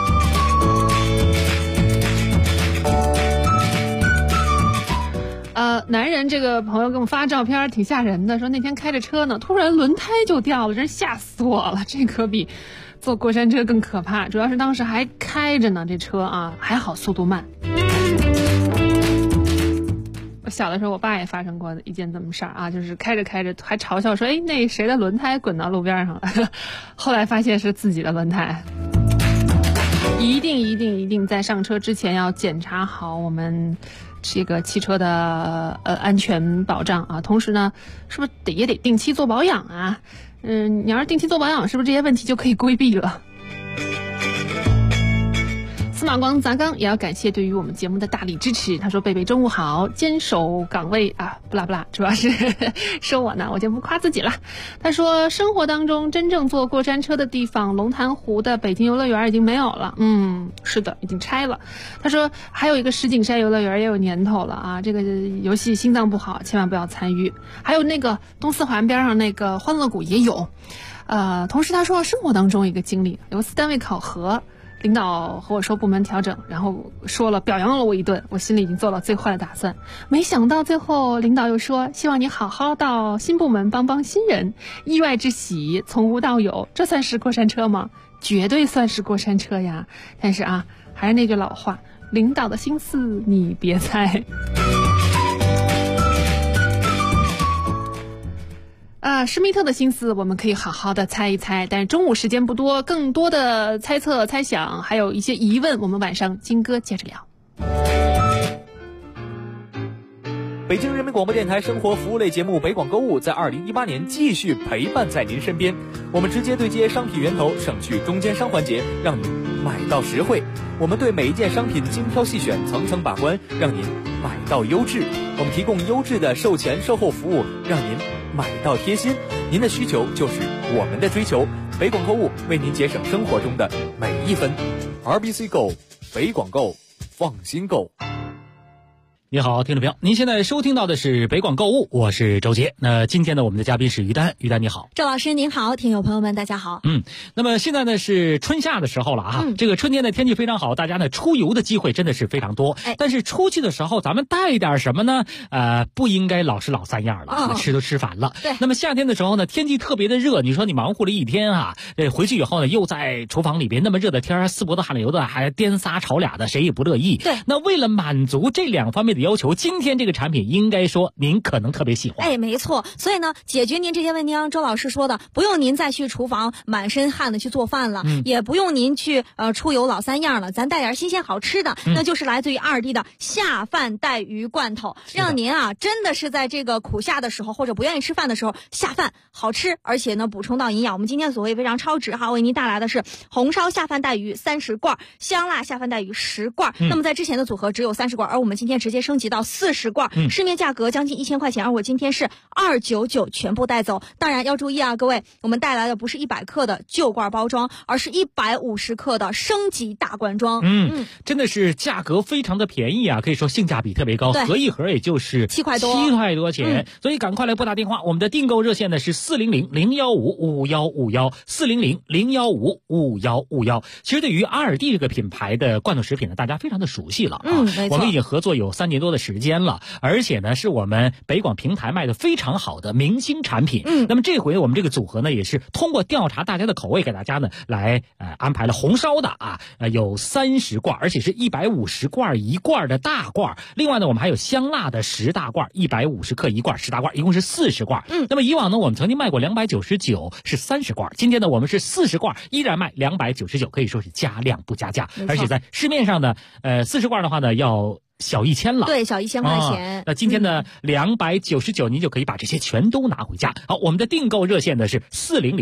男人这个朋友给我们发照片挺吓人的，说那天开着车呢，突然轮胎就掉了，真吓死我了。这可比坐过山车更可怕，主要是当时还开着呢，这车啊还好速度慢。我小的时候我爸也发生过一件这么事儿啊，就是开着开着还嘲笑说，哎，那谁的轮胎滚到路边上了。后来发现是自己的轮胎。一定在上车之前要检查好我们这个汽车的安全保障啊，同时呢，是不是也得定期做保养啊？你要是定期做保养，是不是这些问题就可以规避了？司马光砸缸也要感谢对于我们节目的大力支持。他说：“贝贝中午好，坚守岗位啊，不啦不啦，主要是说我呢，我就不夸自己了。”他说：“生活当中真正坐过山车的地方，龙潭湖的北京游乐园已经没有了。是的，已经拆了。”他说：“还有一个石景山游乐园也有年头了啊，这个游戏心脏不好，千万不要参与。还有那个东四环边上那个欢乐谷也有。”同时他说生活当中一个经历，有一次单位考核。领导和我说部门调整，然后说了表扬了我一顿，我心里已经做了最坏的打算。没想到最后领导又说希望你好好到新部门帮帮新人，意外之喜从无到有，这算是过山车吗？绝对算是过山车呀。但是啊，还是那句老话，领导的心思你别猜。施密特的心思我们可以好好的猜一猜，但是中午时间不多，更多的猜测猜想还有一些疑问，我们晚上金哥接着聊。 北京人民广播电台生活服务类节目北广购物在2018年继续陪伴在您身边，我们直接对接商品源头，省去中间商环节，让您买到实惠。我们对每一件商品精挑细选，层层把关，让您买到优质。我们提供优质的售前售后服务，让您买到贴心。您的需求就是我们的追求，北广购物为您节省生活中的每一分。RBC Go， 北广购，放心购。 你好，听众朋友，您现在收听到的是北广购物，我是周杰。那今天呢，我们的嘉宾是于丹，于丹你好。 周老师您好，听友朋友们大家好。 那么现在呢是春夏的时候了啊，这个春天的天气非常好，大家呢出游的机会真的是非常多。但是出去的时候咱们带点什么呢？不应该老是老三样了，吃都吃烦了。对。那么夏天的时候呢，天气特别的热，你说你忙活了一天啊，回去以后呢又在厨房里边那么热的天，四脖子汗流的，还颠仨炒俩的，谁也不乐意。对。那为了满足这两方面的要求，今天这个产品应该说您可能特别喜欢。 没错。所以呢，解决您这些问题，像周老师说的，不用您再去厨房满身汗的去做饭了，也不用您去出游老三样了，咱带点新鲜好吃的，那就是来自于2D的下饭带鱼罐头，让您啊真的是在这个苦夏的时候或者不愿意吃饭的时候下饭好吃，而且呢补充到营养。我们今天所谓非常超值哈，为您带来的是红烧下饭带鱼30罐，香辣下饭带鱼10罐。那么在之前的组合只有30罐，而我们今天直接升级到40罐，市面价格将近1000块钱，而我今天是299全部带走。当然要注意啊，各位，我们带来的不是100克的旧罐包装，而是150克的升级大罐装。 真的是价格非常的便宜啊，可以说性价比特别高，合一盒也就是7块多钱，所以赶快来拨打电话，我们的订购热线呢是400-015-5151，400-015-5151。其实对于阿尔蒂这个品牌的罐头食品呢，大家非常的熟悉了啊，我们已经合作有3年多的时间了，而且呢是我们北广平台卖的非常好的明星产品。那么这回我们这个组合呢，也是通过调查大家的口味，给大家呢来安排了红烧的有30罐，而且是150罐1罐的大罐。另外呢，我们还有香辣的10大罐，150克1罐10大罐，一共是40罐。那么以往呢，我们曾经卖过299，是30罐。今天呢，我们是40罐，依然卖299，可以说是加量不加价。而且在市面上呢，40罐的话呢要小1000了， 对，小1000块钱。 那今天呢，299您就可以把这些全都拿回家。好，我们的订购热线呢是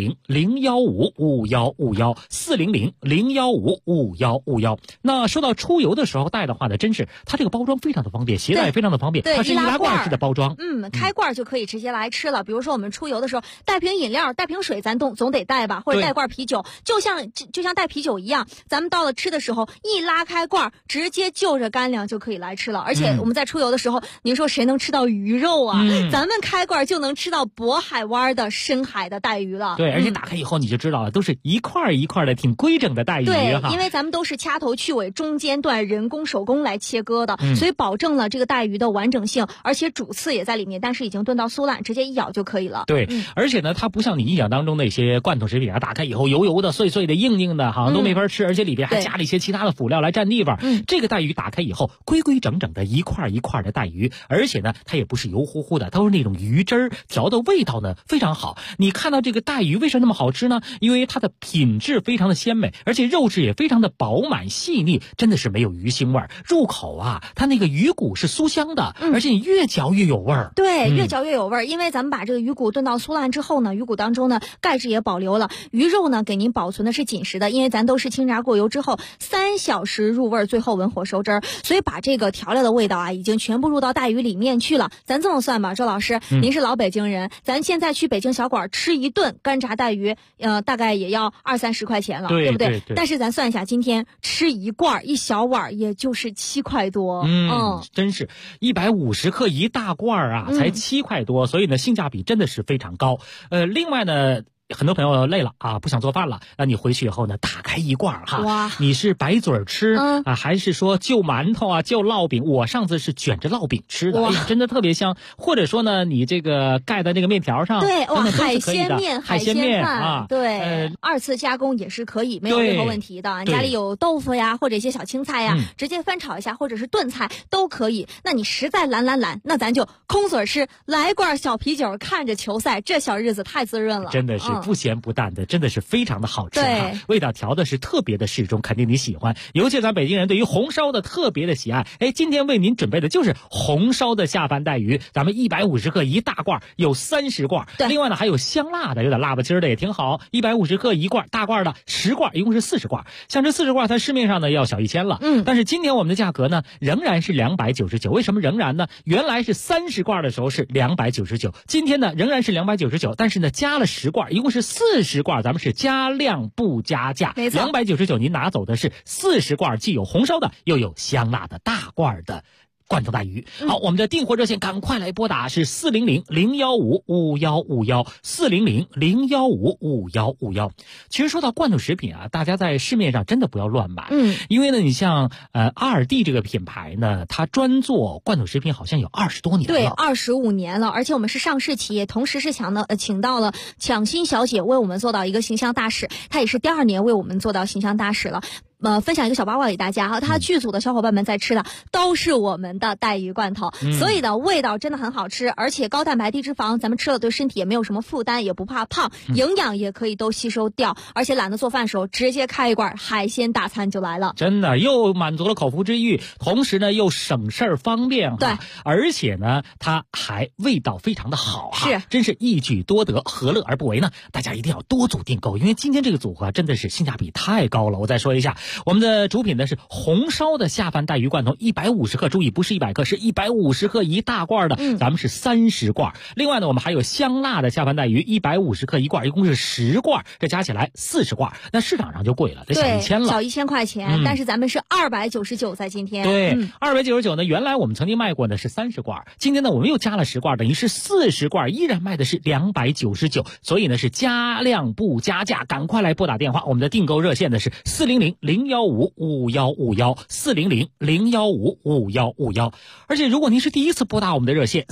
400-015-5151，400-015-5151。那说到出游的时候带的话呢，真是它这个包装非常的方便，携带也非常的方便，它是易拉罐式的包装。 开罐就可以直接来吃了。比如说我们出游的时候带瓶饮料、带瓶水，咱总得带吧，或者带罐啤酒，就像带啤酒一样，咱们到了吃的时候一拉开罐，直接就着干粮就可以来吃了。而且我们在出游的时候，您说谁能吃到鱼肉啊？咱们开罐就能吃到渤海湾的深海的带鱼了。 对，而且打开以后你就知道了，都是一块一块的挺规整的带鱼。 对，因为咱们都是掐头去尾，中间段人工手工来切割的，所以保证了这个带鱼的完整性，而且主刺也在里面，但是已经炖到酥烂，直接一咬就可以了。 对，而且呢，它不像你印象当中那些罐头食品打开以后油油的、碎碎的、硬硬的，好像都没法吃，而且里边还加了一些其他的辅料来占地方。这个带鱼打开以后，规规整整的一块一块的带鱼，而且呢，它也不是油乎乎的，都是那种鱼汁儿，调的味道呢非常好。你看到这个带鱼为什么那么好吃呢？因为它的品质非常的鲜美，而且肉质也非常的饱满细腻，真的是没有鱼腥味儿。入口啊，它那个鱼骨是酥香的，而且你越嚼越有味儿。 对，越嚼越有味儿。因为咱们把这个鱼骨炖到酥烂之后呢，鱼骨当中呢钙质也保留了，鱼肉呢给您保存的是紧实的，因为咱都是清炸过油之后3小时入味，最后文火收汁儿，所以把这个调料的味道已经全部入到带鱼里面去了。咱这么算吧，周老师，您是老北京人，咱现在去北京小馆吃一顿干炸带鱼，大概也要20-30块钱了，对不对？但是咱算一下，今天吃一罐一小碗，也就是7块多。 真是150克一大罐啊，才7块多，所以呢，性价比真的是非常高。另外呢，很多朋友累了啊，不想做饭了，那你回去以后呢，打开一罐哈，你是白嘴吃还是说就馒头啊、就烙饼？我上次是卷着烙饼吃的，真的特别香。或者说呢，你这个盖在那个面条上， 对，海鲜面、 海鲜面啊，对，2次加工也是可以，没有任何问题的。家里有豆腐呀，或者一些小青菜呀，直接翻炒一下，或者是炖菜都可以。那你实在懒，那咱就空嘴吃，来罐小啤酒，看着球赛，这小日子太滋润了， 真的是不咸不淡的，真的是非常的好吃啊！味道调的是特别的适中，肯定你喜欢。尤其咱北京人对于红烧的特别的喜爱。今天为您准备的就是红烧的下饭带鱼，咱们150克一大罐，有30罐。另外呢，还有香辣的，有点辣吧筋的也挺好，150克一罐，大罐的10罐，一共是40罐。像这40罐，它市面上呢要小1000了。但是今天我们的价格呢仍然是299。为什么仍然呢？原来是30罐的时候是299，今天呢仍然是299，但是呢加了10罐，一共是40罐，咱们是加量不加价。没错，299您拿走的是40罐，既有红烧的，又有香辣的大罐的罐头带鱼。好，我们的订货热线赶快来拨打，是400-015-5151，400-015-5151。其实说到罐头食品啊，大家在市面上真的不要乱买。因为呢，你像阿尔蒂这个品牌呢，它专做罐头食品好像有20多年了。 对，25年了，而且我们是上市企业，同时是请到了抢心小姐为我们做到一个形象大使，她也是第2年为我们做到形象大使了。分享一个小八卦给大家哈，他剧组的小伙伴们在吃的都是我们的带鱼罐头，所以呢味道真的很好吃，而且高蛋白低脂肪，咱们吃了对身体也没有什么负担，也不怕胖，营养也可以都吸收掉，而且懒得做饭的时候直接开一罐海鲜大餐就来了， 真的又满足了口腹之欲，同时呢又省事儿方便，对，而且呢它还味道非常的好哈，是，真是一举多得，何乐而不为呢？大家一定要多组订购，因为今天这个组合真的是性价比太高了。我再说一下我们的主品呢是红烧的下饭带鱼罐头150克，注意不是100克，是150克一大罐的，咱们是30罐。另外呢，我们还有香辣的下饭带鱼150克一罐，一共是10罐，这加起来40罐。那市场上就贵了，得小1000了， 小1000块钱，但是咱们是299在今天。 对，299呢，原来我们曾经卖过的是30罐，今天呢我们又加了10罐，等于是40罐，依然卖的是299，所以呢是加量不加价，赶快来拨打电话，我们的订购热线呢是400-015-5151，400-015-5151。而且如果您是第一次拨打我们的热线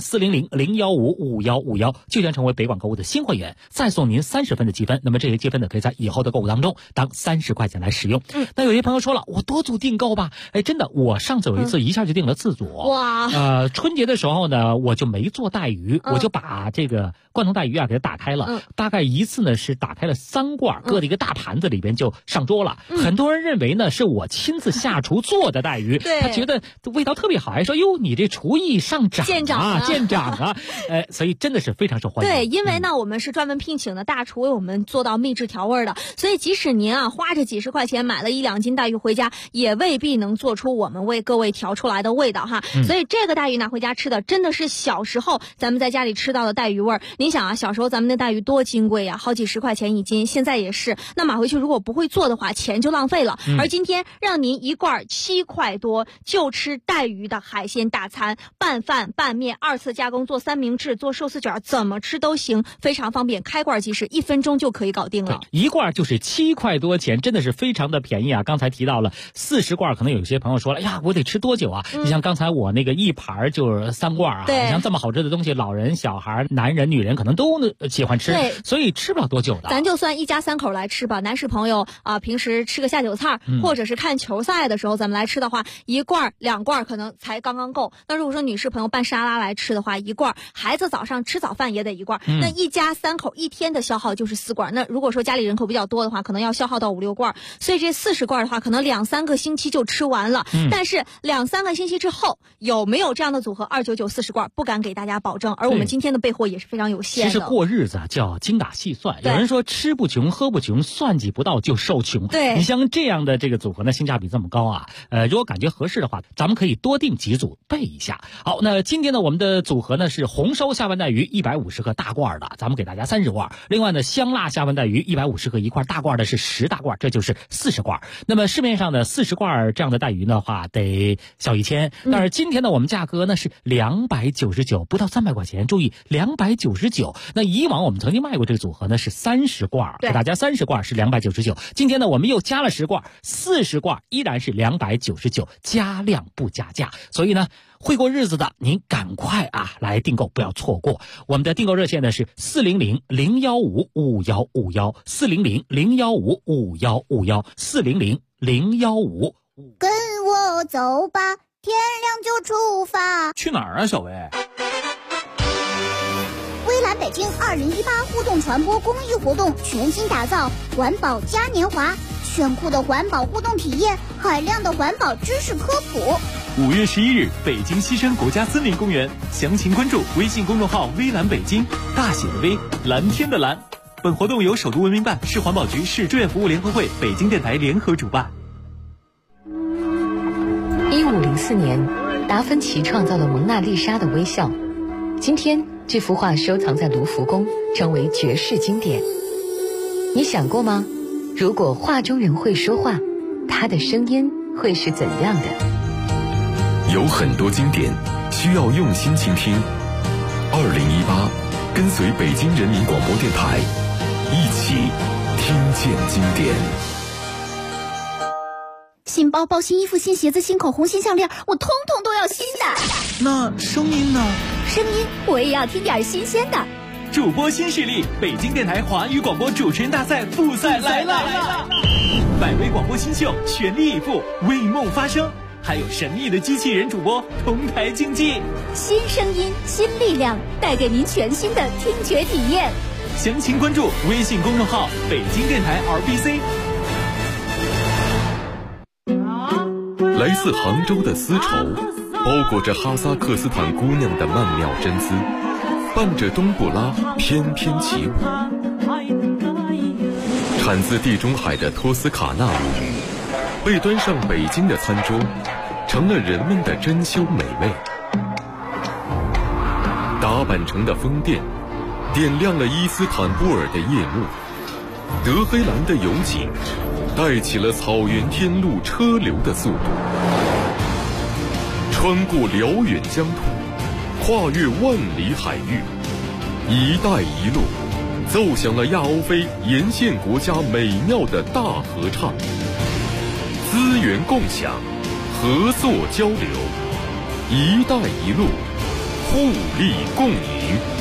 400-015-5151，就将成为北广购物的新会员，再送您30分的积分。那么这些积分呢，可以在以后的购物当中当30块钱来使用。那有些朋友说了，我多组订购吧？哎，真的，我上次有一次一下就订了4组。 哇！ 春节的时候呢，我就没做带鱼，我就把这个罐头带鱼啊给它打开了，大概一次呢是打开了3罐，搁在一个大盘子里边就上桌了。很多人认为呢是我亲自下厨做的带鱼，他觉得味道特别好，还说哟你这厨艺上涨啊，见长啊，所以真的是非常受欢迎。 对，因为呢我们是专门聘请的大厨为我们做到秘制调味的，所以即使您啊花着几十块钱买了1-2斤带鱼回家，也未必能做出我们为各位调出来的味道哈。所以这个带鱼拿回家吃的真的是小时候咱们在家里吃到的带鱼味儿。您想啊，小时候咱们的带鱼多金贵呀，好几10块钱一斤，现在也是。那买回去如果不会做的话，钱就浪费了。而今天让您一罐7块多就吃带鱼的海鲜大餐，拌饭拌面2次加工，做三明治做寿司卷，怎么吃都行，非常方便，开罐即食，1分钟就可以搞定了。 一罐就是7块多钱，真的是非常的便宜啊。刚才提到了40罐，可能有些朋友说了，哎呀我得吃多久啊？你像刚才我那个一盘就是3罐啊，你像这么好吃的东西，老人小孩男人女人可能都喜欢吃，所以吃不了多久的。 咱就算一家3口来吃吧，男士朋友啊，平时吃个下酒菜，或者是看球赛的时候咱们来吃的话，1罐2罐可能才刚刚够。那如果说女士朋友拌沙拉来吃的话，1罐，孩子早上吃早饭也得1罐，那一家3口一天的消耗就是4罐。那如果说家里人口比较多的话，可能要消耗到5-6罐，所以这40罐的话可能2-3个星期就吃完了。但是2-3个星期之后有没有这样的组合299 40罐，不敢给大家保证。而我们今天的备货也是非常有限的。 其实过日子叫精打细算，有人说吃不穷喝不穷，算计不到就受穷。 对， 你像这样的这个组合呢，性价比这么高啊，如果感觉合适的话，咱们可以多订几组备一下。好，那今天呢我们的组合呢是红烧下饭带鱼150克大罐的，咱们给大家30罐。另外呢香辣下饭带鱼150克一块，大罐的是10大罐，这就是40罐。那么市面上的40罐这样的带鱼的话得小1000，但是今天呢我们价格呢是299，不到300块钱，注意299。那以往我们曾经卖过这个组合呢是30罐，给大家30罐是299，今天呢我们又加了10罐，40罐依然是299，加量不加价。所以呢会过日子的您赶快啊来订购，不要错过。我们的订购热线呢是400-015-5151，400-015-5151，400-015。 跟我走吧，天亮就出发。 去哪儿啊，小薇？ 微蓝北京2018互动传播公益活动全新打造环保嘉年华，炫酷的环保互动体验，海量的环保知识科普。 5月11日，北京西山国家森林公园，详情关注微信公众号“微蓝北京”，大写的微，蓝天的蓝。本活动由首都文明办、市环保局、市志愿服务联合会、北京电台联合主办。 1504年，达芬奇创造了蒙娜丽莎的微笑。今天，这幅画收藏在卢浮宫，成为绝世经典。你想过吗？如果画中人会说话，他的声音会是怎样的？ 有很多经典需要用心倾听。2018，跟随北京人民广播电台，一起听见经典。 新包包、新衣服、新鞋子、新口红、新项链，我通通都要新的。 那声音呢？ 声音我也要听点新鲜的。 主播新势力，北京电台华语广播主持人大赛复赛来了！100位广播新秀全力以赴，为梦发声，还有神秘的机器人主播同台竞技。 新声音，新力量，带给您全新的听觉体验。 详情关注微信公众号北京电台 RBC。 来自杭州的丝绸，包裹着哈萨克斯坦姑娘的曼妙真姿，伴着冬不拉翩翩起舞。产自地中海的托斯卡纳舞， 被端上北京的餐桌，成了人们的珍馐美味。打扮成的风电，点亮了伊斯坦布尔的夜幕。德黑兰的油井，带起了草原天路车流的速度。穿过辽远疆土，跨越万里海域，一带一路奏响了亚欧非沿线国家美妙的大合唱。资源共享，合作交流，一带一路，互利共赢。